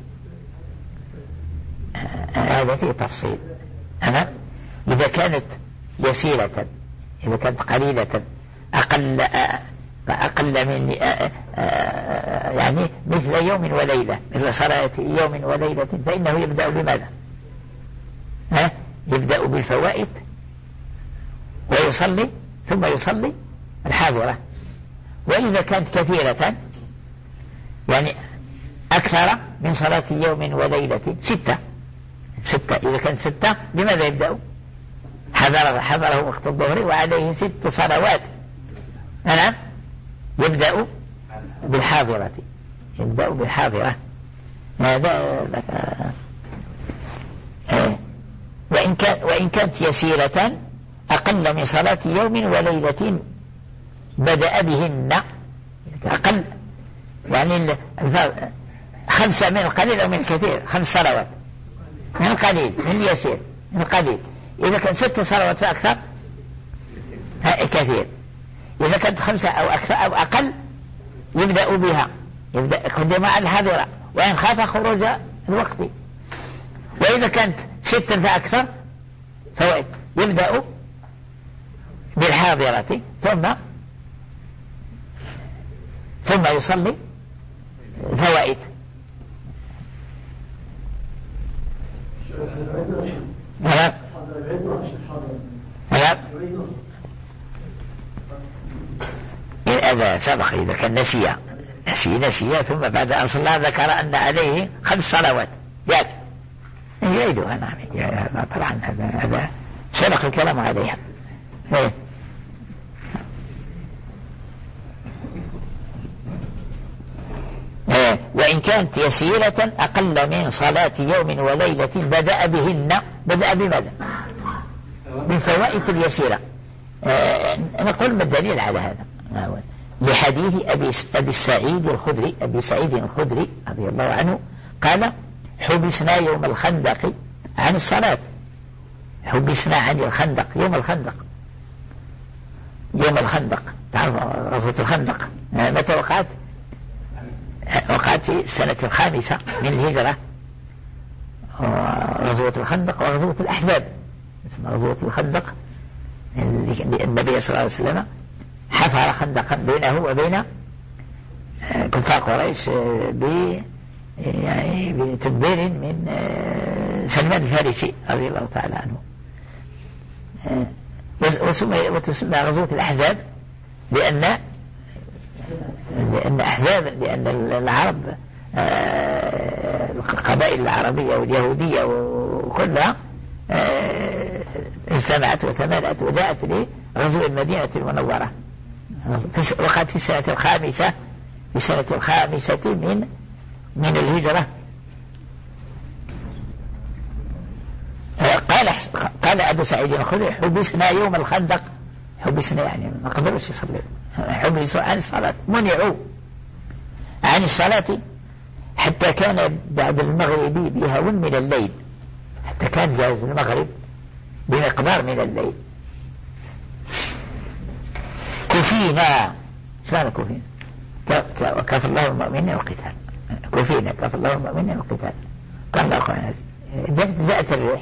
هذا فيه تفصيل. أنا إذا كانت يسيرة، إذا كانت قليلة أقل أقل من يعني مثل يوم وليلة، مثل صلاة يوم وليلة، فإنه يبدأ بماذا؟ ها؟ يبدأ بالفوائد ويصلي ثم يصلي الحاضرة. وإذا كانت كثيرة يعني أكثر من صلاة يوم وليلة ستة ستة إذا كانت ستة بماذا يبدأ؟ حضره حضره وقت الظهر وعليه ست صلوات، أنا يبدأ بالحاضرة، يبدأ بالحاضرة. هذا وإن كان وإن كانت يسيرة أقل من صلاة يوم وليلة بدأ بهن، أقل يعني خمسة من القليل أو من الكثير، خمس صلوات من القليل من اليسير من القليل. إذا كان ست صلوات فأكثر كثير، إذا كانت خمسة أو أكثر أو أقل يبدأ بها، يبدأ قدم على الحاضرة وإن خاف خروج الوقت. وإذا كانت ست فأكثر فوائد يبدأ بالحاضرة ثم ثم يصلي فوائد. نعم نعم هذا سبق إذا كان نسيا نسي نسيا ثم بعد أن صلى ذكر أن عليه خمس صلوات يعني يعيدها. نعم طبعا هذا هذا سبق الكلام عليها. إيه؟ إيه؟ وإن كانت يسيرة أقل من صلاة يوم وليلة بدأ بهن، بدأ بماذا؟ من فوائد اليسيرة. إيه؟ نقول ما الدليل على هذا؟ لحديث أبي, أبي سعيد الخدري أبي سعيد الخدري رضي الله عنه قال حبسنا يوم الخندق عن الصلاة، حبسنا عن الخندق يوم الخندق يوم الخندق تعرف غزوة الخندق متى وقعت؟ وقعت في السنة الخامسة من الهجرة، غزوة الخندق وغزوة الأحزاب اسمها غزوة الخندق. النبي صلى الله عليه وسلم حفر خندقا بينه وبين كفار قريش ب يعني بتدبير من سلمان الفارسي رضي الله تعالى عنه، وتسمى غزوة الأحزاب لأن لأن أحزاب لأن العرب القبائل العربية واليهودية وكلها اجتمعت وتمالأت وجاءت لغزو المدينة المنورة، وقد في السنة الخامسة في السنة الخامسة من من الهجرة. قال قال أبو سعيد الخدري: حبسنا يوم الخندق، حبسنا يعني ما قدروش يصلي، حبسوا عن الصلاة، منعوا عن الصلاة حتى كان بعد المغرب بهون من الليل، حتى كان جاز المغرب بمقدار من الليل. كفينا، شلون كفينا؟ وكفى الله المؤمنين القتال، كفينا كفى الله المؤمنين القتال. قال أخوانا جاءت الريح،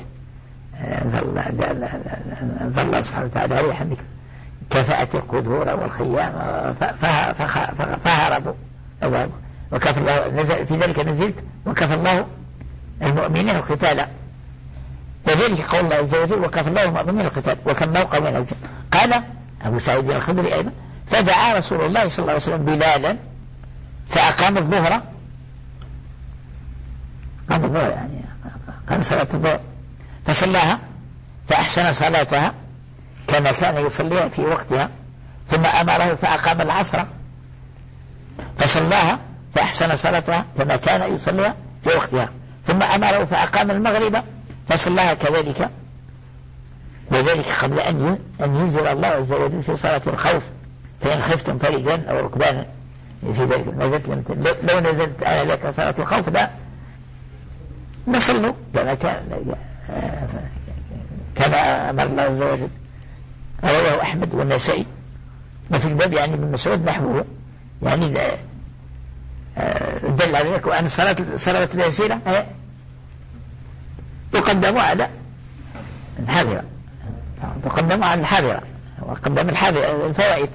ظل الله سبحانه وتعالى ريحا كفأت القدور والخيام فهربوا وكفى الله، نزل في ذلك نزلت وكفى الله المؤمنين القتال، وذلك قول الله عز وجل: وكفى الله المؤمنين القتال. وكم موقع من الجنة. قال أبو سعيد الخدري أيضا: فدعا رسول الله صلى الله عليه وسلم بلالا فأقام الظهر، قام الظهر يعني قام صلاة الظهر فصلاها فأحسن صلاتها كما كان يصليها في وقتها، ثم أمره فأقام العصر فصلاها فأحسن صلاتها كما كان يصليها في وقتها، ثم أمره فأقام المغرب فصلاها كذلك، وذلك قبل أن أن ينزل الله عز وجل في صلاة الخوف: فإن خفتم فرجا أو ركبانا. في ذلك نزلت لو نزلت أنا لك صلاة الخوف لا نصلوا كما كان كما أمر الله عز وجل. رواه أحمد والنسائي. وفي الباب يعني من مسعود نحوه، يعني دل على ذلك. وأن صلاة صلاة اليسيرة تقدم على الحاضرة، تقدم على الحاضرة، وقدم الحاضرة الفوائد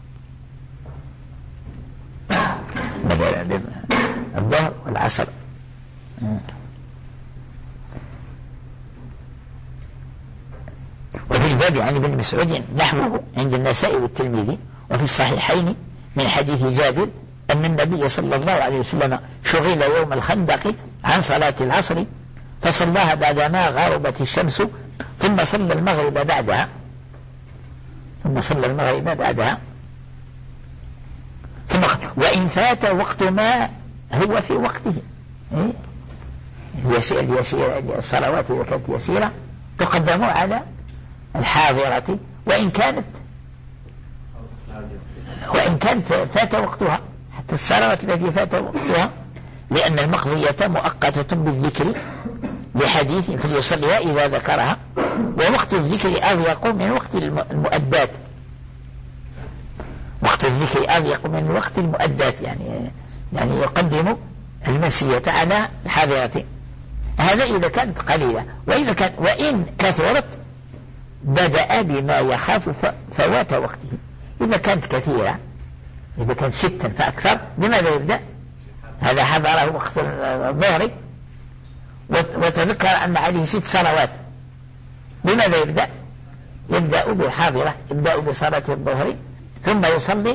الظهر والعصر. وفي الباب عن ابن مسعود نحوه عند النسائي والترمذي. وفي الصحيحين من حديث جابر أن النبي صلى الله عليه وسلم شغل يوم الخندق عن صلاة العصر فصلاها بعدما غربت الشمس، ثم صلى المغرب بعدها ثم صلى المغرب بعدها ثم وإن فات وقت ما هو في وقته. اليسير الصلوات إذا كانت يسيرة تقدم على الحاضرة، وإن كانت وإن كانت فات وقتها، حتى الصلوات التي فات وقتها، لأن المقضية مؤقتة بالذكر لحديث فليصليها إذا ذكرها، ووقت الذكر أضيق من وقت المؤدات، وقت الذكر أضيق من وقت المؤدات، يعني يعني يقدم المسية على الحاضرة. هذا إذا كانت قليلة. وإذا كانت وإن كثرت بدأ بما يخاف فوات وقته. إذا كانت كثيرة، إذا كانت ستا فأكثر، بماذا يبدأ؟ هذا حضره وقت الظهر وتذكر أن عليه ست صلوات، بماذا يبدأ؟ يبدأ بالحاضرة، يبدأ بصلاة الظهر، ثم يصلي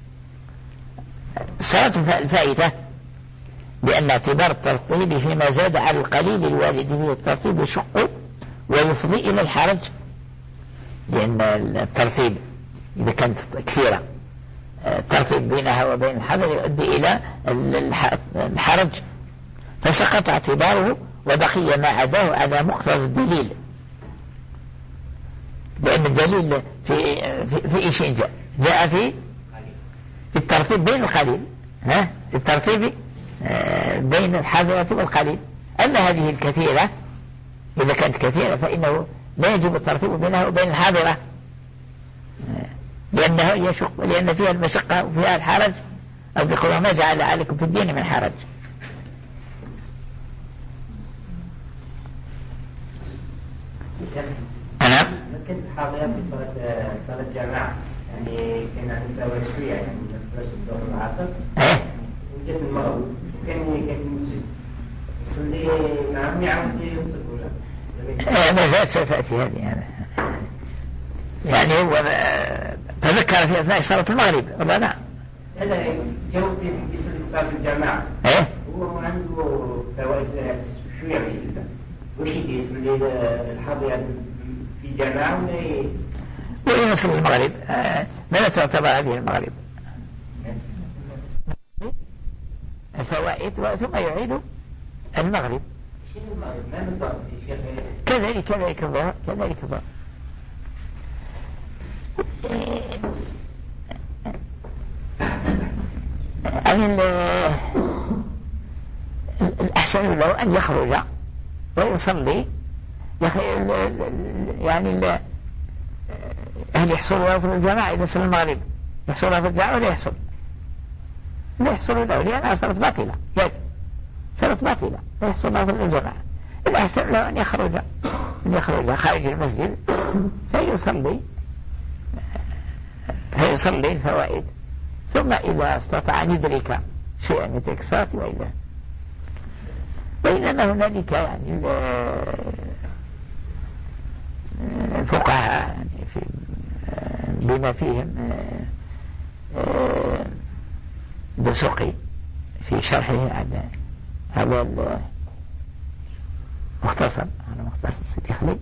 الصلاة الفائتة، لأن اعتبار الترتيب فيما زاد على القليل الوارد فيه الترتيب يشق ويفضي إلى الحرج، لأن الترتيب إذا كانت كثيرة الترتيب بينها وبين الحضر يؤدي إلى الحرج، فسقط اعتباره وبقي ما عداه على مقتضى الدليل، لأن الدليل في في, في شيء جاء جاء في في الترتيب بين القليل، ها الترتيب بين الحاضرة والقليل. أما هذه الكثيرة إذا كانت كثيرة فإنه لا يجب الترتيب بينها وبين الحاضرة، لأنه يشق، لأن فيها المشقة وفيها الحرج، أو بقول ما جعل عليكم في الدين من حرج. أنا كنت حاضرة في صلاة صلاة جماعة، يعني كان عندي فوائد شوية، يعني بس الظهر والعصر وجت المغرب، وكان كان في المسجد يصلي معهم يعود يمسك ولا ما زالت ستأتي هذه يعني, يعني هو تذكر ذكر في أثناء صلاة المغرب ولا لا؟ هذا جو في يصلي صلاة الجماعة. إيه؟ هو عنده فوائد شوية بعيدة. وش يصلي الحاضر في جماعة ولا ويصلي المغرب؟ آه ماذا تعتبر هذه المغرب؟ الفوائد ثم يعيد المغرب. كذلك كذلك الظهر كذلك الظهر. الأحسن له أن يخرج ويصلي يعني هل يحصل له في الجماعة إذا صلى المغرب يحصل له في الجماعة ولا يحصل؟ لا يحصل له لأنها صارت باطلة صارت باطلة لا يحصل له في الجماعة. الأحسن له أن يخرج أن يخرج خارج المسجد فيصلي فيصلي الفوائد ثم إذا استطاع أن يدرك شيئا من تلك الصلاة وإذا بينما هنالك يعني الفقهاء يعني في بما فيهم دسوقي في شرحه على هذا المختصر على مختصر سيدي خليل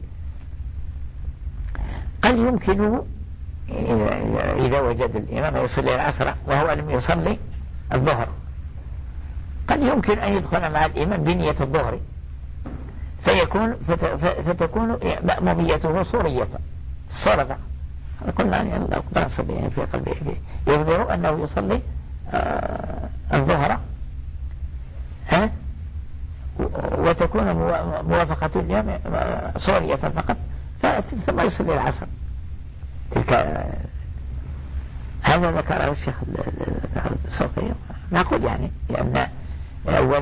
قد يمكن إذا وجد الإمام يصلي العصر وهو لم يصلي الظهر قد يمكن أن يدخل مع الإمام بنية الظهر فيكون فتكون مأموميته صورية صورة قلنا أن الله قد في قلبه يخبر أنه يصلي آه الظهر ها وتكون موافقة اليوم صورية فقط ثم يصلي العصر تلك هذا ذكره الشيخ السوقي نقول يعني لأن أول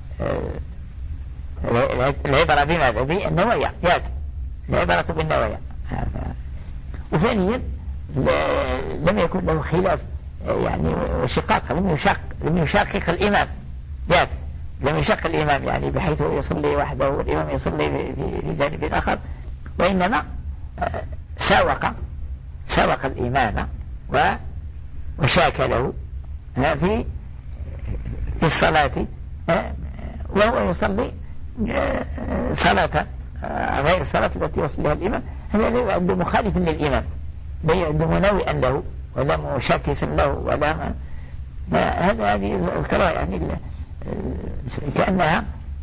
العبرة بماذا بالنوايا ياك العبرة بالنوايا وثانيا لم يكن له خلاف يعني وشقاق لم يشق لم يشقق الإمام ياك لم يشق الإمام يعني بحيث يصلي وحده والإمام يصلي في جانب آخر وإنما ساوق ساوق الإمام وشاكله في في الصلاة وهو يصلي صلاة غير الصلاة التي يصليها الإمام هذا لا يعد مخالفا للإمام لا يعد مناوئا له ولا مشاكسا له ولا ما هذا هذه القراءة يعني كأنها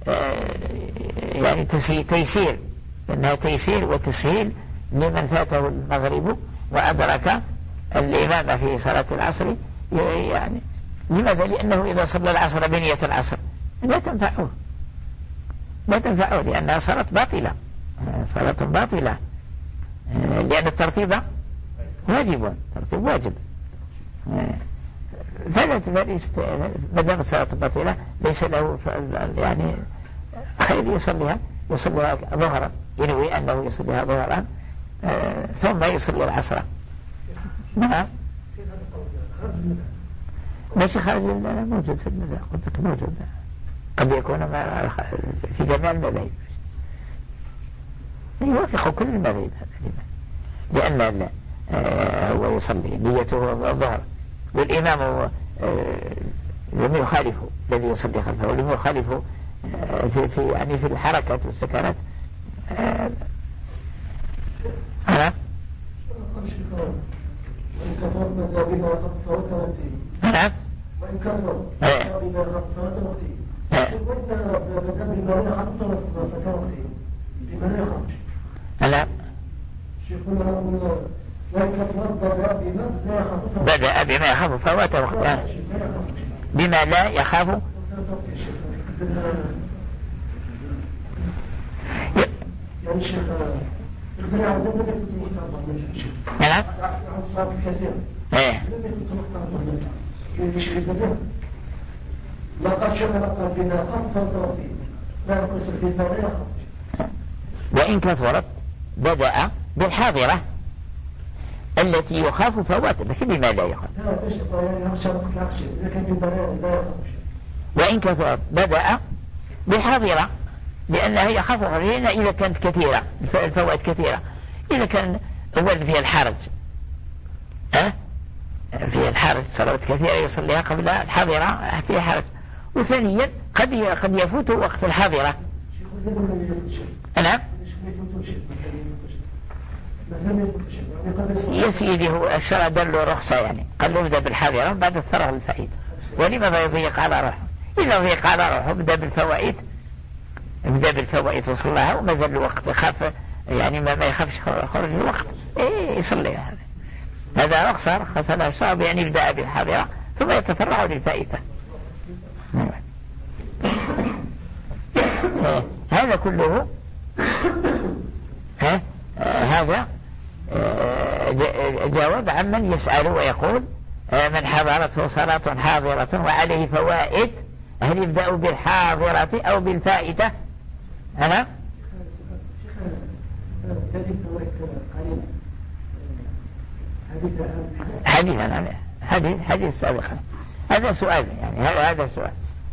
يعني تيسير لأنها تيسير وتسهيل لمن فاته المغرب وأدرك الإمام في صلاة العصر يعني لماذا؟ لأنه إذا صلى العصر بنية العصر لا تنفعه لا تنفعه لأنها صلاة باطلة صلاة باطلة لأن الترتيب واجب ترتيب واجب فلا ما دام الصلاة باطلة ليس له يعني خير يصليها يصليها ظهرا ينوي أنه يصليها ظهرا ثم يصلي العصر نعم ماشي خارج موجود في المذهب قلت لك موجود قد يكون في جميع المذاهب يوافق كل المذاهب لأن هو يصلي نيته الظهر والإمام لم يخالفه الذي يصلي خلفه ولم يخالفه في, في يعني في الحركات والسكنات أنا وإن كثر متى بما فوت وقته نعم وإن كثر متى بما فوت وقته وإن متى بما فوت وقته بما لا يخرج لا شيخنا وإن كثر بدأ بما لا يخاف بدأ بما يخاف فوت وقته بما لا يخاف يعني الشيخ يقدر يعود لم يكن مختار من الشيخ نعم يعود صعب كثيرا ايه لم يكن مختار من الشيخ يشير الدم لا قد شمل قد بنا خف وتوفي لا يقول سبيل ما لا يخرج وإن كثرت بدأ بالحاضرة التي يخاف فوات بس بما لا يخاف لا بس يخشى وقت العكس لكن بما لا يخرج وإن كثرت بدأ بالحاضرة لأنها يخاف علينا إذا كانت كثيرة الفوائد كثيرة إذا كان أول فيها الحرج أه؟ في الحرج، صلوات كثيرة يصليها قبل الحاضرة في حرج. وثانيا قد قد يفوت وقت الحاضرة. نعم يا سيدي هو الشرع دل رخصة، يعني قال له ابدأ بالحاضرة بعد الفرغ الفائدة، ولماذا يضيق على روحه؟ إذا ضيق على روحه ابدأ بالفوائد، ابدأ بالفوائد وصلها وما زال الوقت، يخاف يعني ما, ما يخافش خرج الوقت ايه يصلي. هذا هذا رخصة رخص له الشرع بأن يبدأ بالحاضرة ثم يتفرع للفائدة. هذا كله ها هذا جواب عمن يسأل ويقول من حضرته صلاة حاضرة وعليه فوائد هل يبدأ بالحاضرة أو بالفائدة؟ أنا حديث أنا حديث حديث سابقا. هذا سؤال يعني هذا سؤال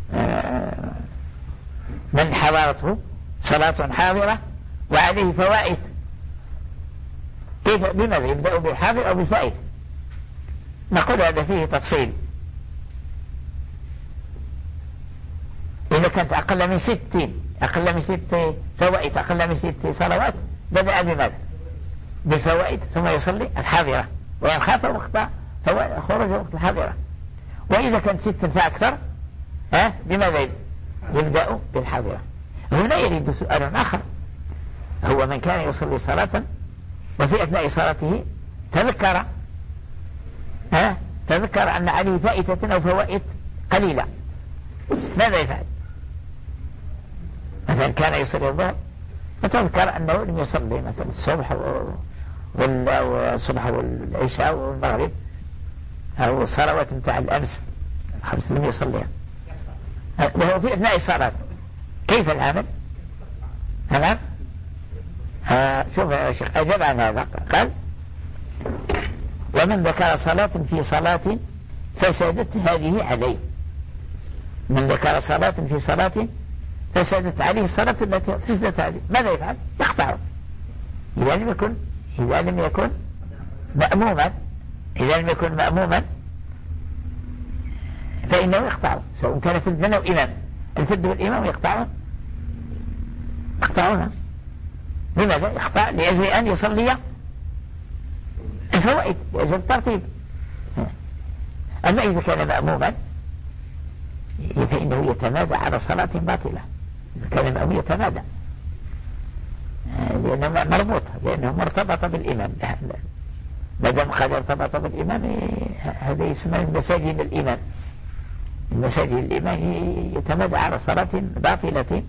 من حضرته صلاة حاضرة وعليه فوائد كيف بماذا يبدأ بالحاضر أو بالفائدة؟ نقول هذا فيه تفصيل. إذا كانت أقل من ستين أقل من ست فوائد أقل من ست صلوات بدأ بماذا؟ بالفوائد ثم يصلي الحاضرة وإن خاف وقت خروج وقت الحاضرة. وإذا كانت ست فأكثر ها بماذا يبدأ بالحاضرة؟ هنا يريد سؤال آخر، هو من كان يصلي صلاة وفي أثناء صلاته تذكر ها تذكر أن عليه فائدة أو فوائد قليلة ماذا يفعل؟ مثلا كان يصلي الظهر فتذكر أنه لم يصلي مثلا الصبح والصبح والعشاء والمغرب أو الصلوات متاع الأمس خمس لم يصليها وهو في أثناء الصلاة كيف العمل؟ نعم شوف يا شيخ أجاب عن هذا قال ومن ذكر صلاة في صلاة فسدت هذه عليه. من ذكر صلاة في صلاة فسدت عليه الصلاة التي فسدت عليه ماذا يفعل؟ يقطعه إذا لم يكن إذا لم يكن مأموما إذا لم يكن مأموما فإنه يقطعه سواء كان فردا أو إمام. الفرد والإمام يقطعون يقطعون لماذا؟ يقطع لأجل أن يصلي الفوائد لأجل الترتيب. أما إذا كان مأموما فإنه يتمادى على صلاة باطلة. إذا كان مأموم يتمادى لأنه مربوط لأنه مرتبط بالإمام. ما دام قد ارتبط بالإمام هذا يسمى المساجد الإمام. المساجد الإمام يتمادى على صلاة باطلة.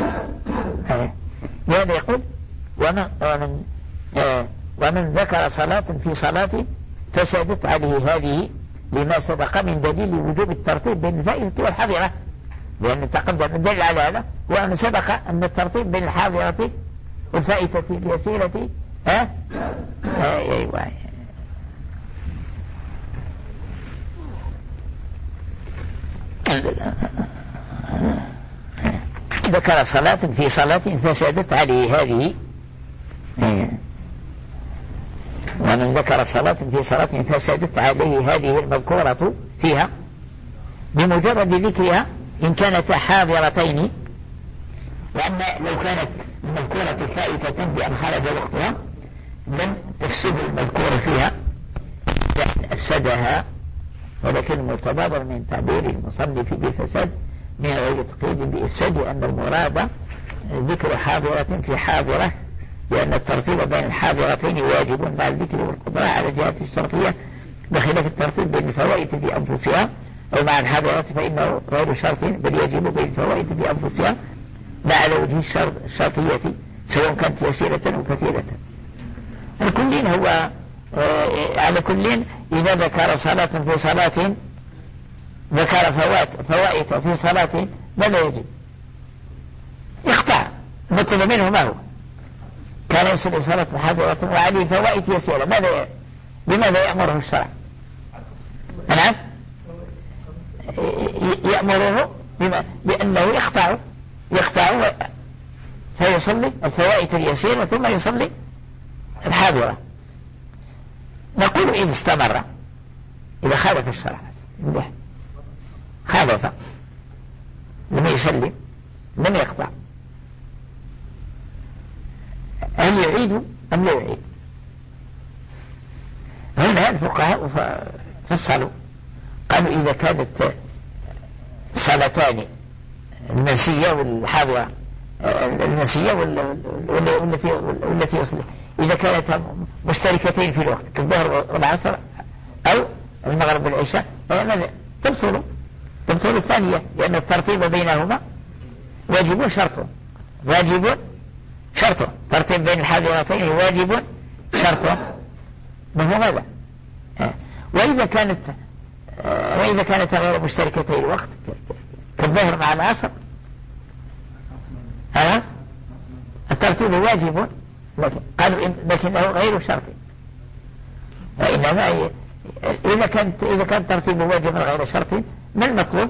لهذا يقول ومن, ومن, آه ومن ذكر صلاة في صلاة فسدت عليه هذه لما سبق من دليل وجوب الترتيب بين الفائدة والحاضرة. لأن تقدم الدليل على هذا وأن سبق أن الترتيب بين الحاضرة والفائدة اليسيرة ها آه أيوة ذكر صلاة في صلاة فسدت عليه هذه ومن ذكر صلاة في صلاة فسدت عليه هذه المذكورة فيها بمجرد ذكرها إن كانت حاضرتين. وأما لو كانت المذكورة فائتة بأن خرج وقتها لم تفسد المذكور فيها لأن أفسدها. ولكن المتبادر من تعبير المصنف بالفساد من غير تقييد بإفساد أن المراد ذكر حاضرة في حاضرة لأن الترتيب بين الحاضرتين واجب مع الذكر والقدرة على جهة الشرطية بخلاف الترتيب بين الفوائد في أنفسها أو مع الحاضرات فإنه غير شرط بل يجب بين الفوائد في أنفسها لا على وجه الشرطية سواء كانت يسيرة أو كثيرة. الكلين هو آه على كلين إذا ذكر صلاة في صلاة ذكر فوات فوائد في صلاة ماذا يجب؟ يقطع. المطلوب منه ما هو؟ كان يصلي صلاة حاضرة وعليه فوائد يسيرة ماذا بماذا يأمره الشرع؟ نعم يأمره بما بأنه يقطع يقطع فيصلي الفوائد اليسيرة ثم يصلي الحاضرة. نقول إذا استمر إذا خالف الشرع خالف لم يسلم لم يقطع، هل يعيد أم لا يعيد؟ هنا الفقهاء فصلوا قالوا إذا كانت صلاتان المنسية والحاضرة المنسية والتي والتي يصلح إذا كانت مشتركتين في الوقت كالظهر والعصر أو المغرب والعشاء تبطل تبطل الثانية، لأن الترتيب بينهما واجب شرط واجب شرط ترتيب بين الحاضرتين واجب شرط ما هو ماذا؟ وإذا كانت وإذا كانت غير مشتركتين الوقت كالظهر مع العصر ها الترتيب واجب، لكن قالوا لكنه غير شرط، وإنما إذا كانت إذا كان ترتيب واجب غير شرط ما المطلوب؟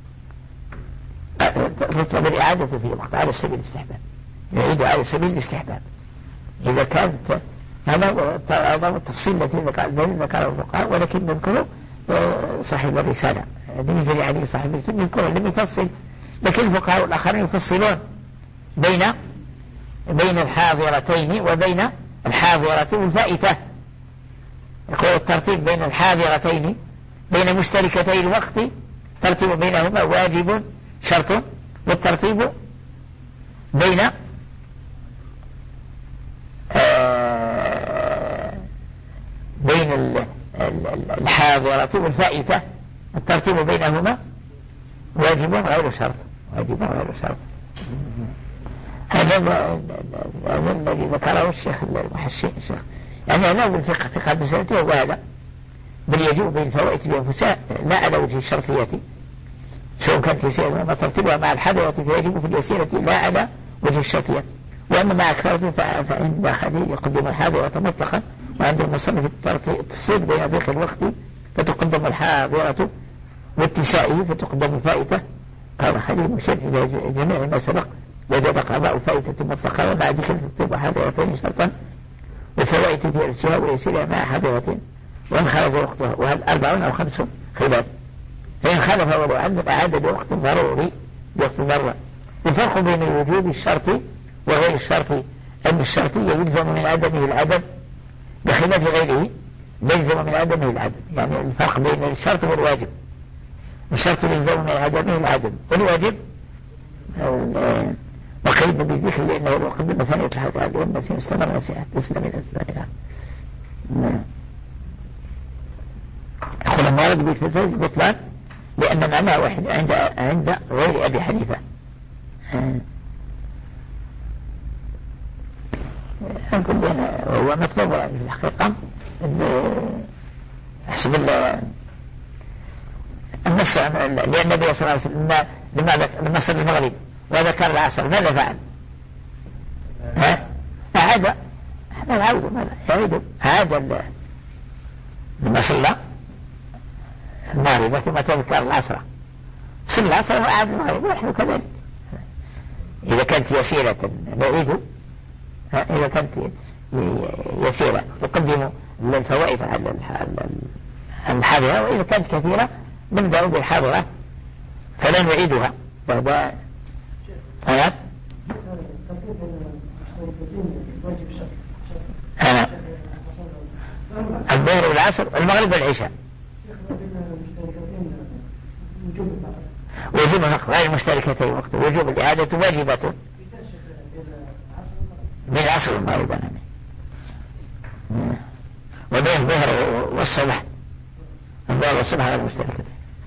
تطلب الإعادة في الوقت على سبيل الاستحباب، يعيد على سبيل الاستحباب إذا كانت. هذا التفصيل الذي ذكره الفقهاء، ولكن نذكره صاحب الرسالة لم يجري عليه صاحب الرسالة يذكره لم يفصل، لكن الفقهاء الآخرين يفصلون بين بين الحاضرتين وبين الحاضرة والفائتة. يقول الترتيب بين الحاضرتين بين مشتركتي الوقت ترتيب بينهما واجب شرط، والترتيب بين آه بين الحاضرة والفائتة الترتيب بينهما واجب غير شرط واجب غير شرط. هذا الذي ذكره الشيخ المحشي الشيخ يعني أنا بالفقه فقه المسألة هو هذا، بل يجب بالفوائد بأنفسها لا على وجه الشرطية، سواء كانت يسيرة ما ترتيبها مع الحاضرة فيجب في اليسيرة لا على وجه الشرطية، وأما مع أكثرته فعند خليل يقدم الحاضرة مطلقا، وعند المصنف التفصيل بين ضيق الوقت فتقدم الحاضرة واتسائه فتقدم الفائتة. قال خليل مشير إلى جميع ما سبق وجب قضاء فائتة مطلقة ومع ذكر ترتيب حاضرتين شرطا وفوائد في إرسها ويسيرها مع حاضرتين، وإن خرج وقتها وهل أربعون أو خمسون خلاف، فإن خلف ولو أن الأعادة بوقت ضروري بوقت ضروري. الفرق بين الوجوب الشرطي وغير الشرطي أن الشرطي يلزم من عدمه العدم بخلاف غيره يلزم من عدمه العدم، يعني الفرق بين الشرط والواجب، الشرط يلزم من عدمه العدم والواجب وقيد بالذكر لأنه لو قدم ثانية الحاجة عليه الناس مستمر نسيحة تسلم من أسلامها. أقول الموارد بالفساد بطلان لأن معناه واحد عند عند غير أبي حنيفة. أقول لنا هو مطلوب في الحقيقة أحسب النص، لأن النبي صلى الله عليه وسلم لما صلى المغرب وذكر العصر ماذا فعل؟ ها؟ أعاد هذا العود ماذا؟ يعيد عاد لما صلى المغرب ثم تذكر العصر صلى العصر وأعاد المغرب، ونحن كذلك إذا كانت يسيرة نعيد، إذا كانت يسيرة يقدم الفوائد على الحاضرة، وإذا كانت كثيرة نبدأ بالحاضرة فلا نعيدها بعد أنا أنا الظهر والعصر المغرب والعشاء وجوب الوقت غير مشتركتين وقت وجوب الإعادة واجبة بين العصر والمغرب وبين الظهر والصبح الظهر والصبح غير مشتركتين.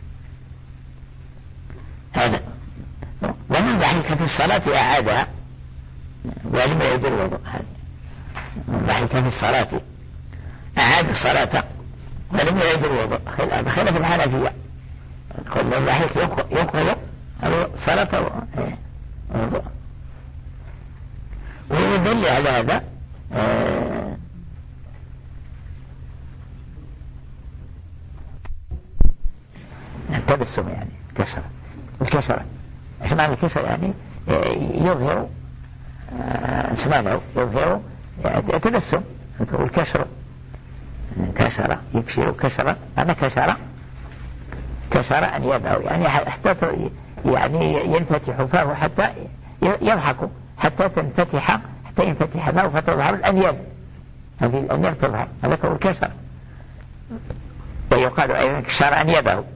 هذا ومن ضحك في الصلاة أعادها ولم يعيد الوضوء. هذا من ضحك في الصلاة أعاد الصلاة ولم يعيد الوضوء بخلاف الحنفية، كل من ضحك ينقض صلاة وضوء. ويدل على هذا آه التبسم يعني كسر الكسر ايش معنى الكسر؟ يعني يظهر اسمانه يظهر تبسم والكسر كسر يكسر كسرا، أنا كسر كسر أن يبعو، يعني حتى يعني ينفتح فاه حتى يضحك، حتى تنفتح حتى ينفتح فاه فتظهر الأنياب، هذه الأنياب تظهر، هذا هو الكسر. ويقال أيضا كسر أنيابه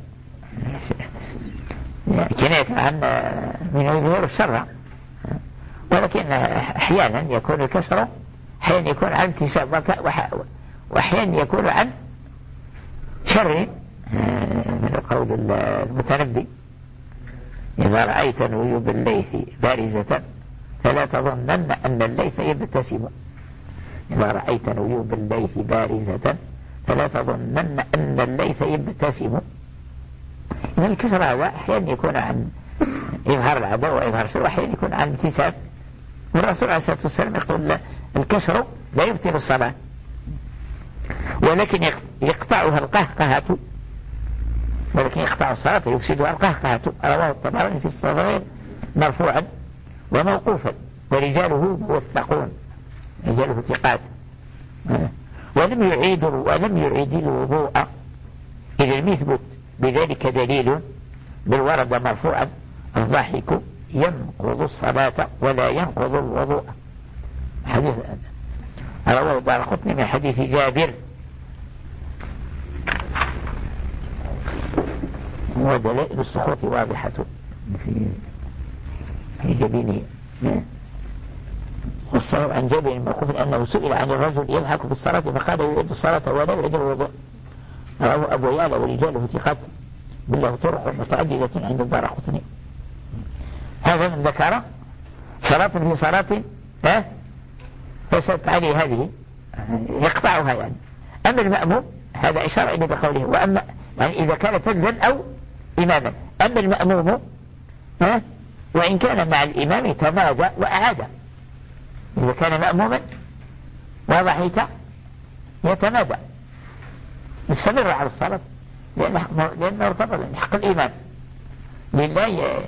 كناية عن من يظهر الشر، ولكن أحيانا يكون الكسر أحيانا يكون عن انتساب وأحيانا يكون عن شر، من قول المتنبي إذا رأيت نيوب الليث بارزة فلا تظنن أن الليث يبتسم، إذا رأيت نيوب الليث بارزة فلا تظنن أن الليث يبتسم. إن الكسر هذا أحيانا يكون عن إظهار العداوة وإظهار الشر، وأحيانا يكون عن انتساب. والرسول عليه الصلاة والسلام يقول الكسر لا يبطل الصلاة، ولكن يقطعها القهقهة، ولكن يقطع الصلاة يفسدها القهقهة. رواه الطبراني في الصغير مرفوعا وموقوفا، ورجاله موثقون، رجاله ثقات. ولم يعيد ولم يعيد الوضوء إذا لم يثبت بذلك دليل، بل ورد مرفوعا الضحك ينقض الصلاة ولا ينقض الوضوء. حديث رواه الدارقطني من حديث جابر، ودلائل السقوط واضحة في في جبينه. والصحيح عن جابر الموقوف أنه سئل عن الرجل يضحك في الصلاة فقال يعيد الصلاة ولا يعيد الوضوء. رواه أبو يعلى ورجاله ثقات بالله طرق متعددة عند الدارقطني. هذا من ذكر صلاة في صلاة ها فسدت عليه هذه يقطعها يعني. أما المأموم هذا إشارة إليه بقوله وأما يعني إذا كان فذا أو إماما. أما المأموم ها وإن كان مع الإمام تمادى وأعاد، إذا كان مأموما وضحك يتمادى يستمر على الصلاة لأنه لأنه ارتبط بحق الإمام، لله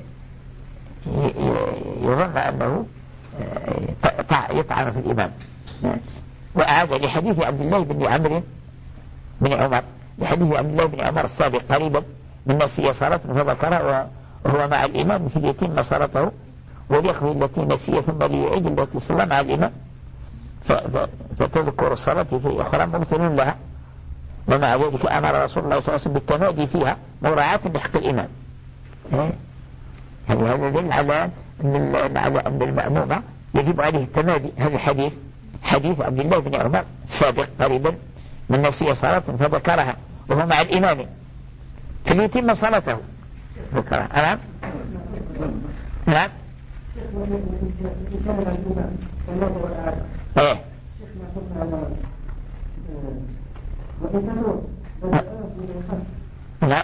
يظن أنه يطعن في الإمام. وأعاد لحديث عبد الله بن عمرو بن عمر لحديث عبد الله بن عمر السابق قريبا من نسي صلاة فذكرها وهو مع الإمام فليتم صلاته وليقضي التي نسي ثم ليعيد التي صلى مع الإمام فتذكر الصلاة في أخرى ممثل لها. ومع ذلك أمر رسول الله صلى الله عليه وسلم بالتمادي فيها مراعاة لحق الإمام. يعني هذا دل على أن المأمومة يجب عليه التمادي. هذا الحديث حديث عبد الله بن عمر السابق قريبا من نسي صلاة فذكرها وهو مع الإمام فليتم صلاته ذكرها. نعم نعم ايه لا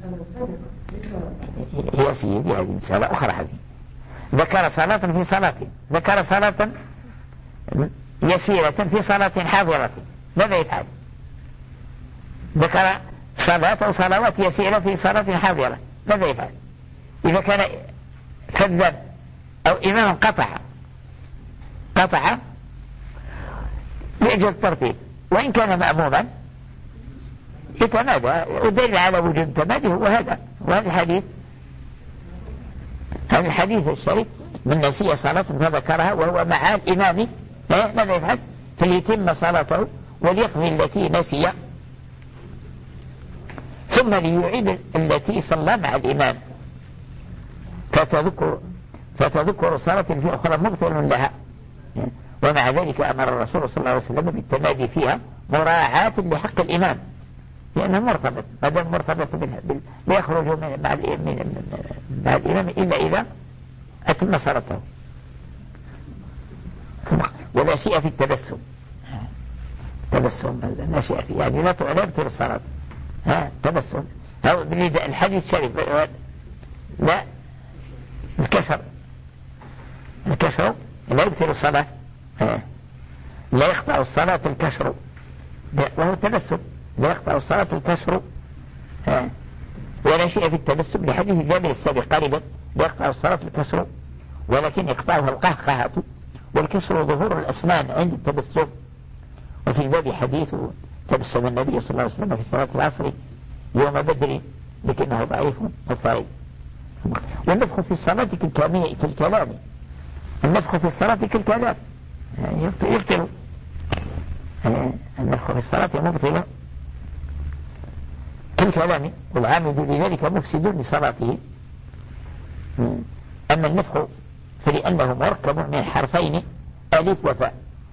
هي سيدي هذه مسألة أخرى. هذه ذكر صلاة في صلاة، ذكر صلاة يسيرة في صلاة حاضرة، ماذا يفعل؟ ذكر صلاة أو صلوات يسيرة في صلاة حاضرة، ماذا يفعل؟ إذا كان كذب أو إمام قطع قطع لأجل الترتيب، وإن كان مأموما يتمادى. ودليل على وجود تمادي هو هذا وهذا الحديث هذا الحديث الشريف من نسي صلاة فذكرها وهو مع الإمام ماذا يفعل؟ فليتم صلاته وليقضي التي نسي ثم ليعيد التي صلى مع الإمام فتذكر فتذكر صلاة في أخرى مبطل لها. ومع ذلك أمر الرسول صلى الله عليه وسلم بالتمادي فيها مراعاة لحق الإمام لأنه مرتبط، ما دام مرتبط بال لا يخرج من مع, مع الإمام إلا إذا أتم صلاته. ولا شيء في التبسم، تبسم لا شيء فيه يعني لا تبطل الصلاة. ها تبسم أو الحديث الشريف لا الكسر الكسر لا يبطل الصلاة، لا يقطع الصلاة الكسر وهو التبسم، لا يقطع الصلاة الكسر. ولا شيء في التبسم لحديث جابر السابق قريبا لا يقطع الصلاة الكسر ولكن يقطعها القهقهة، والكسر ظهور الأسنان عند التبسم. وفي الباب حديث تبسم النبي صلى الله عليه وسلم في صلاة العصر يوم بدر لكنه ضعيف مضطرب. والنفخ في الصلاة كالكلام، النفخ في الصلاة كالكلام يبطل، النفخ في الصلاة مبطل كالكلام، والعامد لذلك مفسد لصلاته. أما النفخ فلأنه مركب من حرفين ألف وفاء،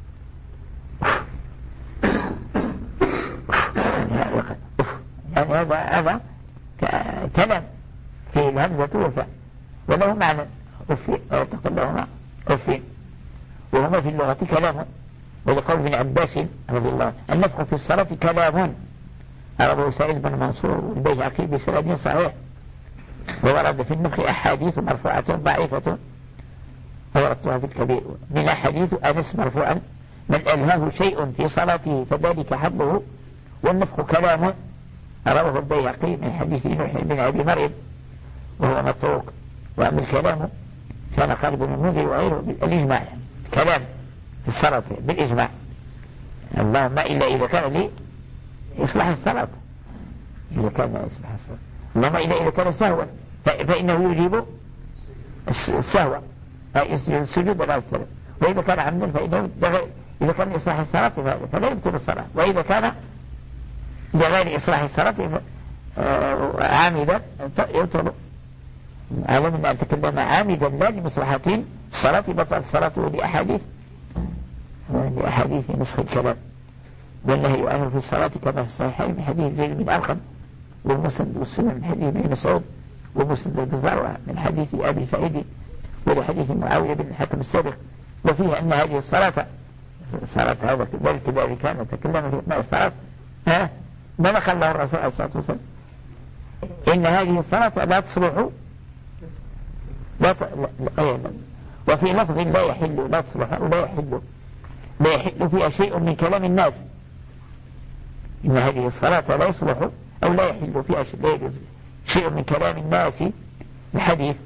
يعني هذا هذا كلام في الهمزة وفاء، وله معنى أفين أو تقول لهما أفين، وهما في اللغة كلام. ولقول ابن عباس رضي الله عنه النفخ في الصلاة كلام، عربه سعيد بن منصور والبيهقي بسند صحيح. وورد في النفخ أحاديث مرفوعة ضعيفة ووردتها في الكبير، من حديث أنس مرفوعا من ألهاه شيء في صلاته فذلك حظه، والنفخ كلام، رواه البيهقي من حديث نوح بن أبي مريم وهو متروك. وأما الكلام كان خالد بن المنذر وغيره بالإجماع، كلام في الصلاة بالإجماع، اللهم إلا إذا كان لي إصلاح الصلاة، إذا كان إصلاح الصلاة، اللهم إلا إذا كان سهوا فإنه يجيب السهو السجود على السلام، وإذا كان عمدا فإنه إذا كان إصلاح الصلاة فلا يبطل الصلاة، وإذا كان بغير إصلاح الصلاة عامدا يبطل. علم أن تكلم عامدا لا لمصلحتين الصلاة بطل صلاته لأحاديث لأحاديث نسخ الكلام، والنهي عنه في الصلاة كما في الصحيحين من حديث زيد بن أرقم والمسند والسنة من حديث ابن مسعود ومسند البزار من حديث أبي سعيد ولحديث معاوية بن الحكم السابق. وفيه أن هذه الصلاة صلاة هذا ذلك الذي كان تكلم في أثناء الصلاة ها ما نقل له الرسول عليه الصلاة والسلام إن هذه الصلاة لا تصلح لا ت... لا... وفي لفظ لا يحل لا تصلح ولا يحل لا يحل فيها شيء من كلام الناس، إن هذه الصلاة لا يصلح أو لا يحل فيها شيء من كلام الناس. الحديث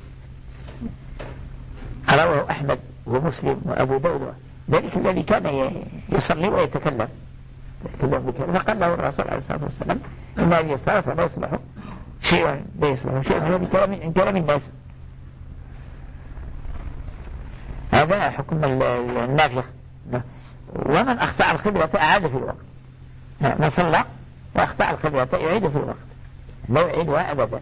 رواه أحمد ومسلم وأبو داود، ذلك الذي كان يصلي ويتكلم فقال له الرسول عليه الصلاة والسلام إن هذه الصلاة لا يصلح شيء لا يصلح شيء من كلام الناس. هذا حكم النافخ. ومن أخطأ القبلة أعاد في الوقت، من صلى وأخطأ القبلة يعيد في الوقت لا يعيدها أبدا.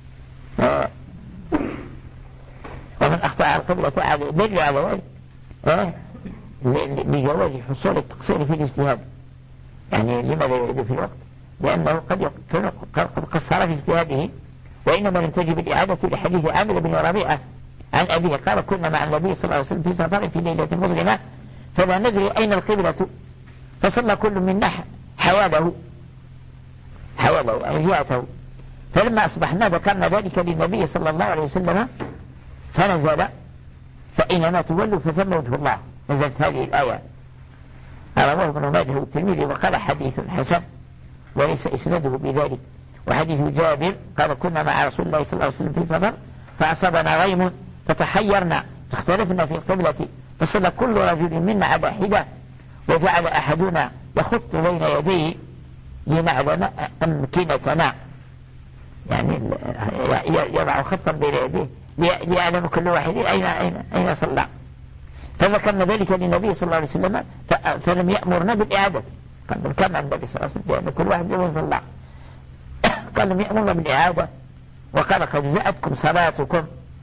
ومن أخطأ القبلة أعاد دليل على ذلك لجواز حصول التقصير في الاجتهاد. يعني لماذا يعيد في الوقت؟ لأنه قد قد قصر في اجتهاده، وإنما لم تجب الإعادة لحديث عامر بن ربيعة عن أبيه قال كنا مع النبي صلى الله عليه وسلم في سفر في ليلة مظلمة فلا ندري أين القبلة فصلى كل منا حواله حواله يعني جهته، فلما أصبحنا ذكرنا ذلك للنبي صلى الله عليه وسلم فنزل فإنما تولوا فثم وجه الله، نزلت هذه الآية. رواه ابن ماجه والترمذي وقال حديث حسن وليس إسناده بذلك. وحديث جابر قال كنا مع رسول الله صلى الله عليه وسلم في سفر فأصابنا غيم فتحيرنا فاختلفنا في القبلة فصلى كل رجل منا على حدة وجعل أحدنا يخط بين يديه لنعلم أمكنتنا، يعني يضع خطا بين يديه ليعلم كل واحد أين أين أين صلى. فذكرنا ذلك للنبي صلى الله عليه وسلم فلم يأمرنا بالإعادة، قال كما النبي صلى الله عليه وسلم بأن كل واحد يوم صلى قال لم يأمرنا بالإعادة وقال قد جاءتكم صلاتكم.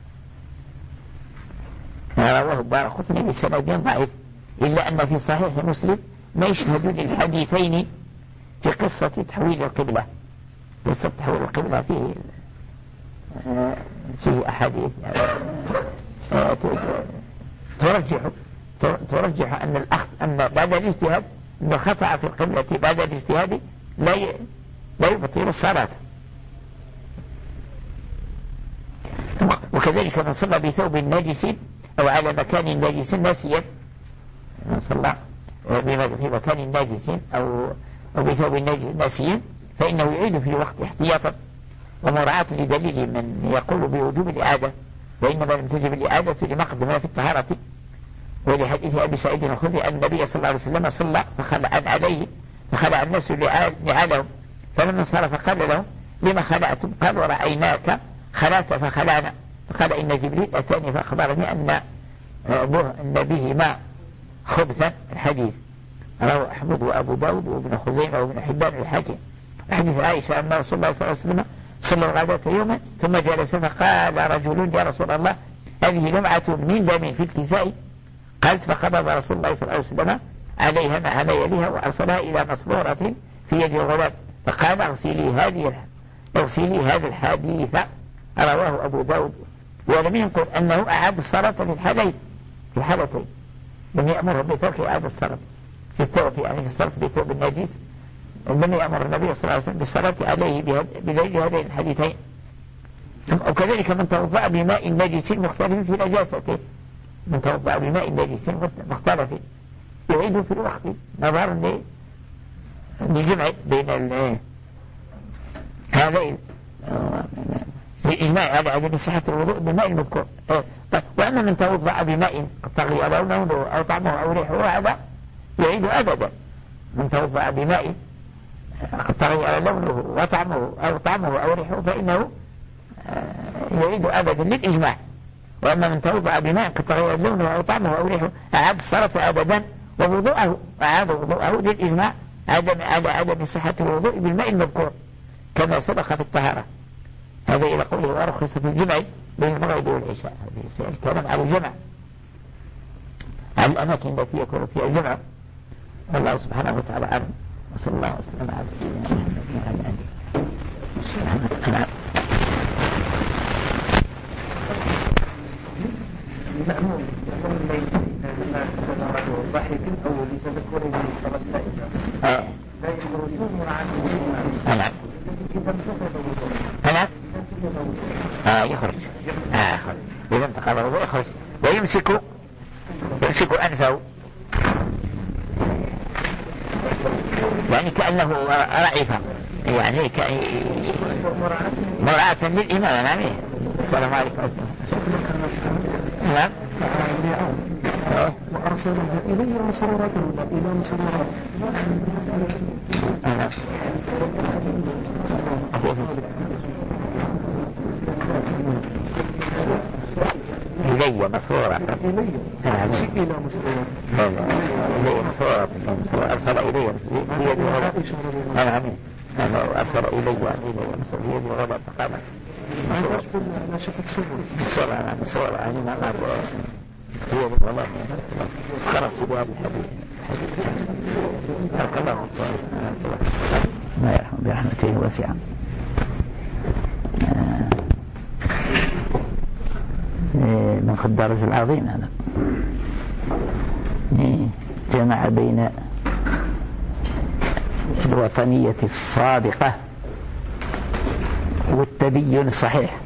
رواه الدارقطني بسند ضعيف إلا أن في صحيح مسلم ما يشهد للحديثين في قصة تحويل القبلة. قصة تحويل القبلة فيه فيه أحاديث ترجح ترجح أن الأخذ أن بعد الاجتهاد أن خطأ في القبلة بعد الاجتهاد لا لا يبطل الصلاة. وكذلك من صلى بثوب نجس أو على مكان نجس ناسيا، من صلى في مكان نجس أو أو بثوب ناسيا فإنه يعيد في الوقت احتياطا ومراعاة لدليل من يقول بوجوب الإعادة، وإنما لم تجب الإعادة لمقدمة في الطهارة. ولحديث أبي سعيد الخدري أن النبي صلى الله عليه وسلم صلى فخلع عليه فخلع الناس نعالهم، فلما انصرف قال لهم لما خلعتم؟ قالوا رأيناك خلعت فخلعنا. فقال إن جبريل أتاني فأخبرني أن أن به ماء خبثا. الحديث رواه أحمد وأبو داود وابن خزيمة وابن حبان الحاكم. حديث عائشة أن رسول الله صلى الله عليه وسلم صلى الغداة يوما ثم جلس فقال رجل يا رسول الله هذه لمعة من دم في الكساء. قالت فقبض رسول الله صلى الله عليه وسلم عليها مع ما يليها وأرسلها إلى مصبورة في يد الغلام فقال اغسلي هذه اغسلي هذا الحديث. رواه أبو داود. ولم ينقل أنه أعاد الصلاة في الحالين في الحالتين، لم يأمره بترك إعادة الصلاة في التوب، يعني في الصلاة بثوب النجيس لم يأمر النبي صلى الله عليه وسلم بالصلاة عليه بدليل هذين الحديثين. وكذلك من توضأ بماء نجس مختلف في نجاسته، من توضأ بماء نجس مختلف يعيد في الوقت نظرا لجمع بين هذين بإجماع على عدم صحة الوضوء بالماء المذكور. وأما من توضأ بماء تغير لونه أو طعمه أو ريحه هذا يعيد أبدا. من توضأ بماء قد تغير لونه وطعمه أو طعمه أو ريحه فإنه يعيد أبدا للإجماع. وأما من توضأ بماء قد تغير لونه أو طعمه أو ريحه أعاد الصلاة أبدا ووضوءه أعاد وضوءه للإجماع عدم على عدم صحة الوضوء بالماء المذكور كما سبق في الطهارة. هذا إلى قوله ورخص في الجمع بين المغرب والعشاء. هذا الكلام على الجمع على الأماكن التي يكون فيها الجمع. والله سبحانه وتعالى أعلم. وصلى الله وسلم على سيدنا محمد وعلى آله وصحبه. المأمون يقول الليل لما استمر ضحك أو لتذكره الصلاة الفائتة لا يجوز مراعاة نعم نعم آه يخرج آه يخرج إذا انتقل الوضوء يخرج ويمسك يمسك أنفه يعني كأنه رعف يعني مراعاة للإمام. نعم السلام عليكم. نعم وأرسلها إلي مسرورات إلى مسرورات إلي مسرورة إلي إلى مسرورات إلي مسرورة أرسل إلي بيد الغضب. نعم أرسل إلي وإلي مسرورة بيد الغضب فقال لا شك الصبر الصبر عن الصبر يعني ما أبو هي بالله خرص بهذا الحديث حق الله ما يرحم برحمته واسعة. من خدارج العظيم هذا جمع بين الوطنية الصادقة والتدين الصحيح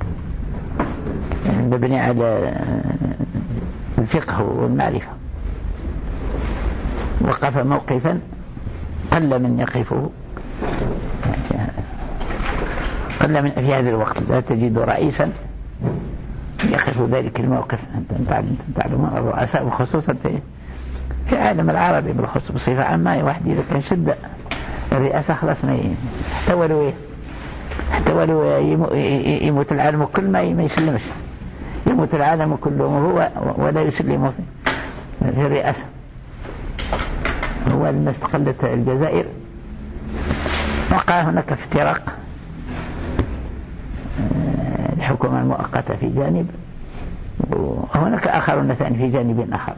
مبني على الفقه والمعرفة. وقف موقفا قل من يقفه قل من في هذا الوقت لا تجد رئيسا يقف ذلك الموقف. أنت تعلم الرؤساء وخصوصا في في عالم العربي بالخصوص بصفة عامة واحد إذا كان شد الرئاسة خلاص ما احتولوا حتى ولو يموت العالم كل ما يسلمش يموت العالم كله وهو ولا يسلمه في الرئاسة. هو لما استقلت الجزائر وقع هناك افتراق الحكومة المؤقتة في جانب وهناك آخرون ثاني في جانب آخر.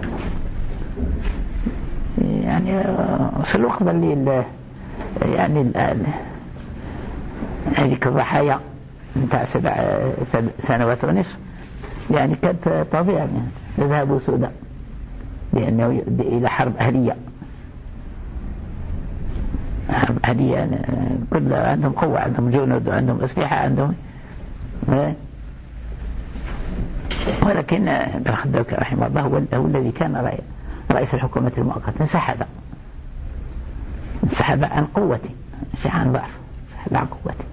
يعني سلوك بل يعني الآن هذيك الضحايا متاع سبع سنوات ونصف يعني كانت طبيعة تذهب سودا لأنه يؤدي إلى حرب أهلية. حرب أهلية كل عندهم قوة عندهم جنود وعندهم أسلحة عندهم. ولكن بن خدوكي رحمه الله هو الذي كان رئيس الحكومة المؤقتة انسحب انسحب عن قوته مش عن ضعف انسحب عن قوته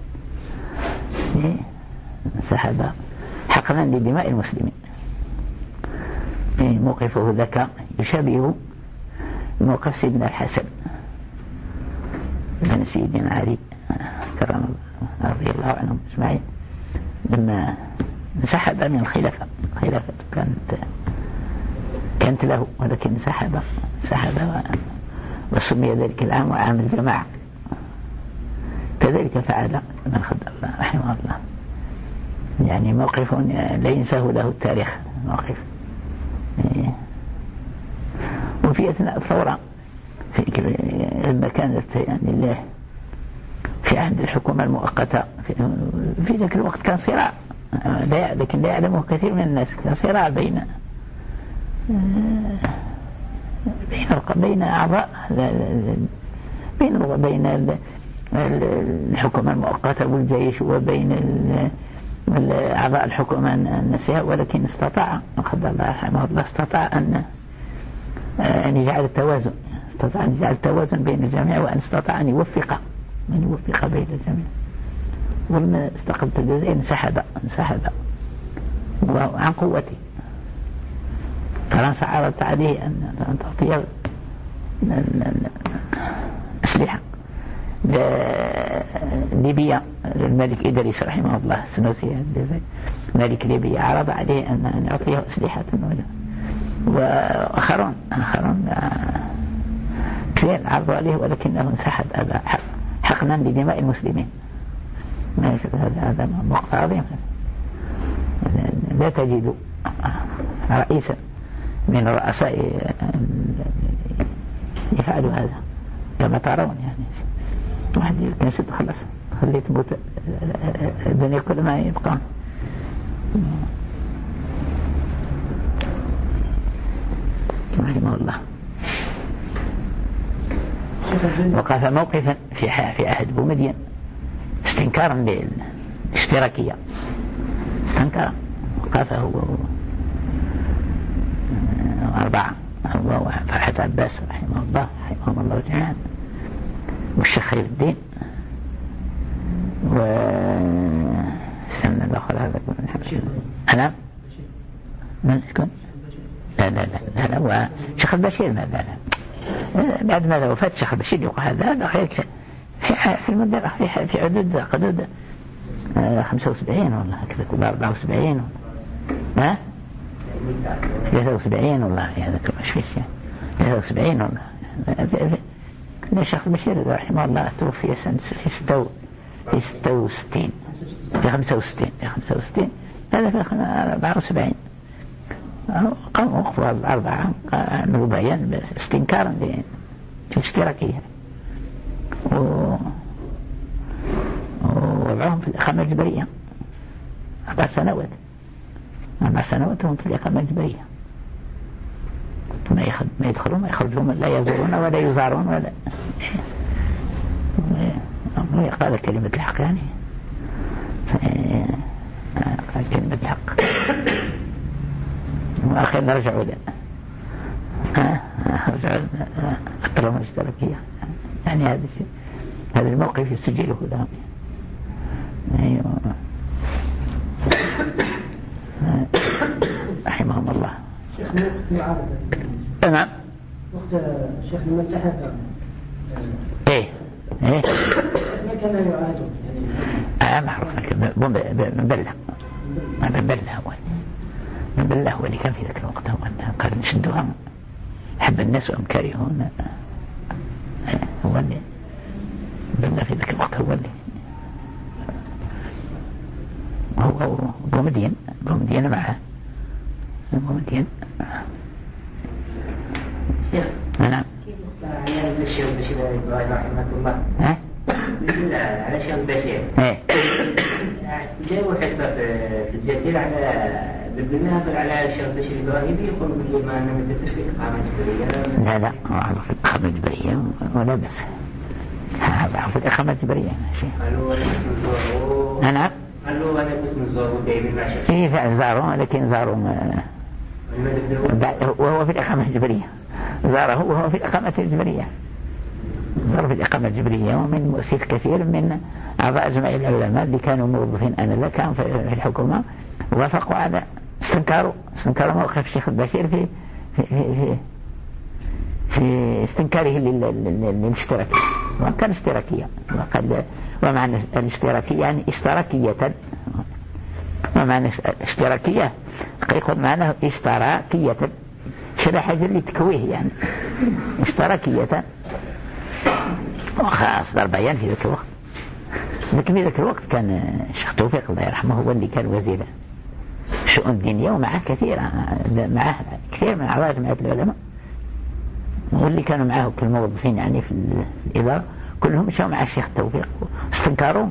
انسحب حقنا لدماء المسلمين. موقفه ذاك يشابه موقف سيدنا الحسن بن سيدنا علي كرم الله رضي الله عنهم أجمعين لما انسحب من الخلافة، الخلافة كانت كانت له ولكن انسحب انسحب وسمي ذلك العام عام الجماعة. كذلك فعل من خد الله رحمه الله، يعني موقف لا ينساه له التاريخ، موقف. وفي أثناء الثورة لما كانت يعني في عهد الحكومة المؤقتة في, في ذاك الوقت كان صراع، لكن لا يعلمه كثير من الناس، كان صراع بين بين بين أعضاء بين بين الحكومة المؤقتة والجيش وبين أعضاء الحكومة نفسها، ولكن استطاع أخذ الله رحمه الله استطاع أن أن يجعل التوازن، استطاع أن يجعل التوازن بين الجميع، وأن استطاع أن يوفق أن يوفق بين الجميع. ولما استقلت الجزائر انسحب انسحب عن قوته. فرنسا عرضت عليه أن تعطيه أسلحة. ليبيا الملك إدريس رحمه الله السنوسي ملك ليبيا عرض عليه أن يعطيه أسلحة، وآخرون آخرون كثير عرضوا عليه ولكنه انسحب أبا حقنا لدماء المسلمين. ما يشبه هذا هذا موقف عظيم. لا تجد رئيسا من الرؤساء يفعل هذا كما ترون، يعني واحد يمسد خلص خليت تموت الدنيا كل ما يبقى. رحمه الله. وقف موقفا في في عهد بومدين استنكارا للاشتراكية، استنكارا وقف هو أربعة، هو وفرحة عباس رحمه الله رحمه الله جميعا، والشيخ خير الدين، و سمنا الأخر هذا أنا من يكون لا لا لا لا هو شيخ البشير. لا لا لا بعد ما وفاة الشيخ البشير يقول هذا هذا خير في في المدة في في حدود حدود خمسة وسبعين والله كذا كل أربعة وسبعين ها ثلاثة وسبعين والله هذا كل شيء ثلاثة وسبعين والله. الشيخ البشير رحمه الله توفي سنة في ستة في ستة وستين في خمسة وستين في خمسة وستين هذا في أربعة وسبعين. قاموا وقفوا الأربعة عملوا بيان استنكارا للاشتراكية ووضعهم في الإقامة الجبرية أربع سنوات أربع سنوات هم في الإقامة الجبرية، ما يدخلون ما يخرجون، لا يزورون ولا يزارون ولا قال كلمة الحق، يعني قال كلمة الحق وأخيرا رجعوا له رجعوا أطلعوا الاشتراكية. يعني هذا الشيء هذا الموقف يسجله لهم. أيوة رحمهم الله. شيخ معارضة تمام. وقت الشيخ لما انسحب ايه ايه ما كان يعادوا يعني اه معروف مبلغ مبلغ هو مبلغ هو اللي كان في ذاك الوقت، هو قال نشدوها حب الناس وهم كارهون، هو اللي مبلغ في ذاك الوقت، هو اللي هو بومدين بومدين معه بومدين. شيخ نعم. كيف على الشيخ البشير إبراهيم رحمه الله؟ ها؟ على الشيخ البشير. إيه. جاءوا حسبة في الجزيرة على بالبناء على الشيخ البشير إبراهيم يقول باللي ما نمتلكش في إقامة جبرية. لا لا هذا في الإقامة الجبرية ولا بس هذا في الإقامة الجبرية شيء. قالوا أنا كنت نعم. قالوا أنا كنت مزور دايما مع الشيخ. إيه فعلا زاروا لكن زاروا ما وهو في الإقامة الجبرية، زاره وهو في الإقامة الجبرية، زار في الإقامة الجبرية. ومن مؤسف كثير من أعضاء جمعية العلماء اللي كانوا موظفين آنذاك كانوا في الحكومة وافقوا على استنكاروا استنكاروا موقف الشيخ البشير في في في, في, في استنكاره للاشتراك. وكان اشتراكية. وقد ومعنى الاشتراكية يعني اشتراكية، ومعنى اشتراكية يقول معناه اشتراكية شبه حاجة اللي تكويه يعني اشتراكية. وأصدر بيان في ذاك الوقت، لكن في ذاك الوقت كان الشيخ توفيق الله يرحمه هو اللي كان وزير الشؤون الدينية، ومعه كثير معه كثير من أعضاء جمعية العلماء، واللي كانوا معه كالموظفين يعني في الإدارة كلهم مشوا مع الشيخ توفيق واستنكروا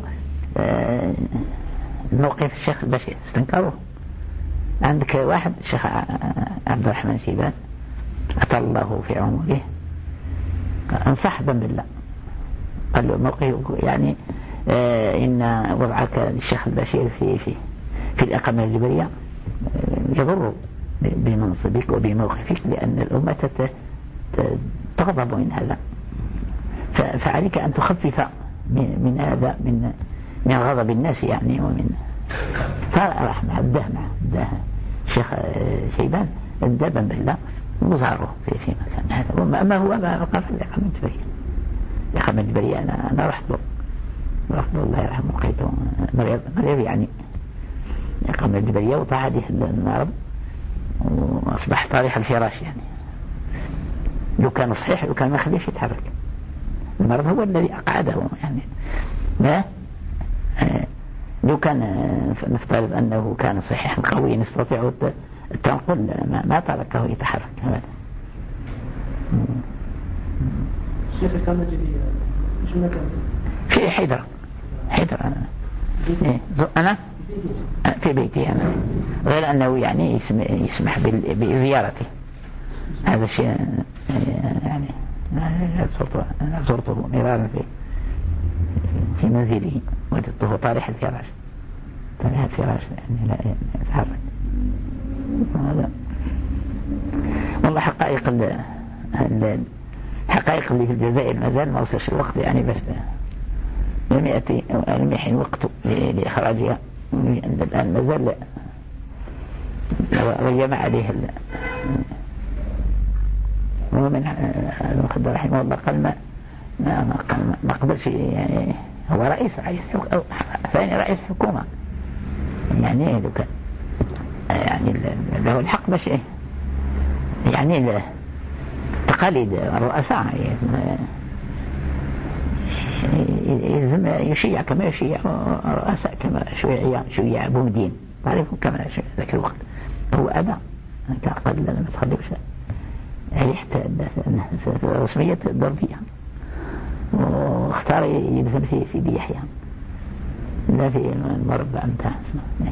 الموقف الشيخ البشير، استنكروه. عندك واحد الشيخ عبد الرحمن شيبان أطال الله في عمره انصح بن بالله، قال له موقف يعني آه إن وضعك للشيخ البشير في في في الإقامة الجبرية يضر بمنصبك وبموقفك، لأن الأمة تغضب من هذا، فعليك أن تخفف من هذا من من غضب الناس يعني. ومن فراح مع الده مع الده الشيخ شيبان الدبن بالله وزاره في في مكان هذا. ما هو ما وقف الإقامة الجبرية، الإقامة الجبرية أنا أنا رحت له رحت له الله يرحمه، لقيته مريض مريض يعني الإقامة الجبرية وطاح عليه المرض وأصبح طارح الفراش يعني. لو كان صحيح لو كان ما خليش يتحرك، المرض هو الذي أقعده يعني. ما لو كان نفترض أنه كان صحيحا قويا يستطيع التنقل ما تركه يتحرك أبدا. الشيخ كان جديد مش مكان في حيدر حيدر أنا إيه أنا في بيتي أنا، غير أنه يعني يسمح بزيارتي، هذا الشيء يعني أنا زرته مرارا في في منزله وجدته طارح الفراش طارح الفراش يعني لا يتحرك. هذا والله حقائق الحقائق اللي في الجزائر ما زال ما وصلش الوقت يعني، بس لم يأتي لم يحين وقته لإخراجها الآن ما زال وجمع عليه ومن المخدر رحمه الله قال ما ما ما قبلش يعني، هو رئيس رئيس أو ثاني رئيس حكومة يعني لو كان يعني له الحق باش يعني تقاليد الرؤساء يلزم يشيع كما يشيع الرؤساء، كما شيع شيع بومدين تعرفوا كما ذاك الوقت هو أبا قال لا ما تخلوش ريحة رسمية الضربية، واختار يدفن في سيدي يحيى لا في المربع متاع اسمه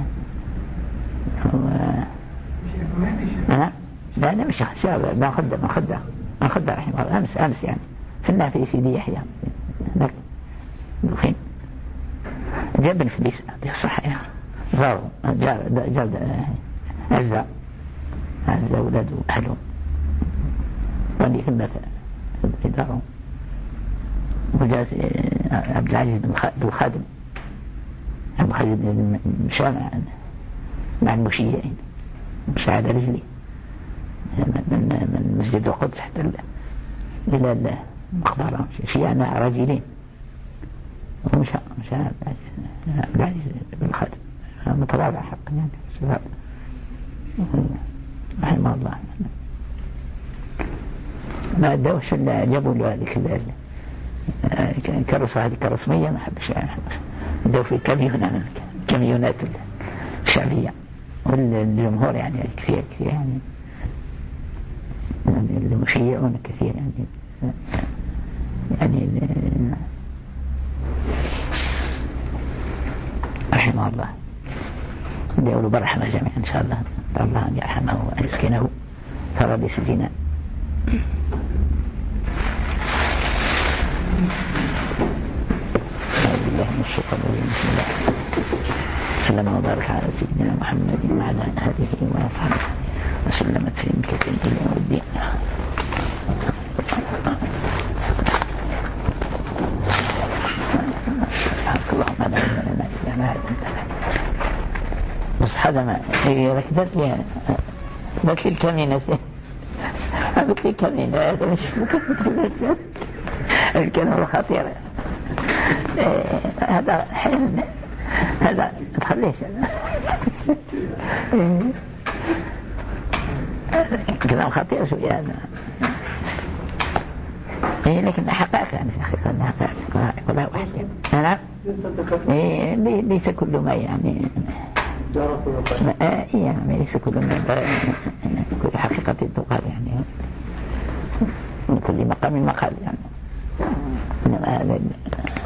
أنا لا أنا مش شاب ما خدع ما خدع ما خدع رحمه الله أمس أمس يعني فينا في سيدي يحيى هناك فين جاب بن فليس هذه صحيح زاروا جاب جاب عزة عزة أولاده أهلهم وأني ثم في دارهم، وجاء عبد العزيز بن خادم عبد العزيز بن مشامع مع المشيعين مشى على رجلي من من مسجد القدس حتى إلى المقبرة شيعنا رجلين ومشى مشى عبد العزيز بن خادم متواضع حقا يعني شباب رحمه الله ما أدوش إلا جابوا له هذيك كرسوا هذه كرسمية ما حبش يعني دو في كاميونات كاميونات الشعبية والجمهور يعني كثير كثير يعني المشيعون كثير يعني يعني رحمه الله يقولوا برحمة جميعا إن شاء الله الله أن يرحمه وأن يسكنه فرادس الجنان. أعوذ بالله من الشيطان الرجيم. بسم الله وسلم وبارك على سيدنا محمد وعلى آله وصحبه وسلم تسليما كثيرا إلى يوم الدين. اللهم لا علم لنا إلا ما علمتنا. بس هذا ما هي ركبت لي قالت لي الكمينة قالت لي الكمينة هذا مش ممكن الكلام الخطير هذا حين هذا تخليش كلام خطير شوية هذا. إيه لكن حقائق يعني في حقيقة حقائق كلها واحد نعم. إيه ليس كل ما يعني إيه يعني ليس كل ما كل حقيقة تقال يعني من كل مقام مقال يعني هذا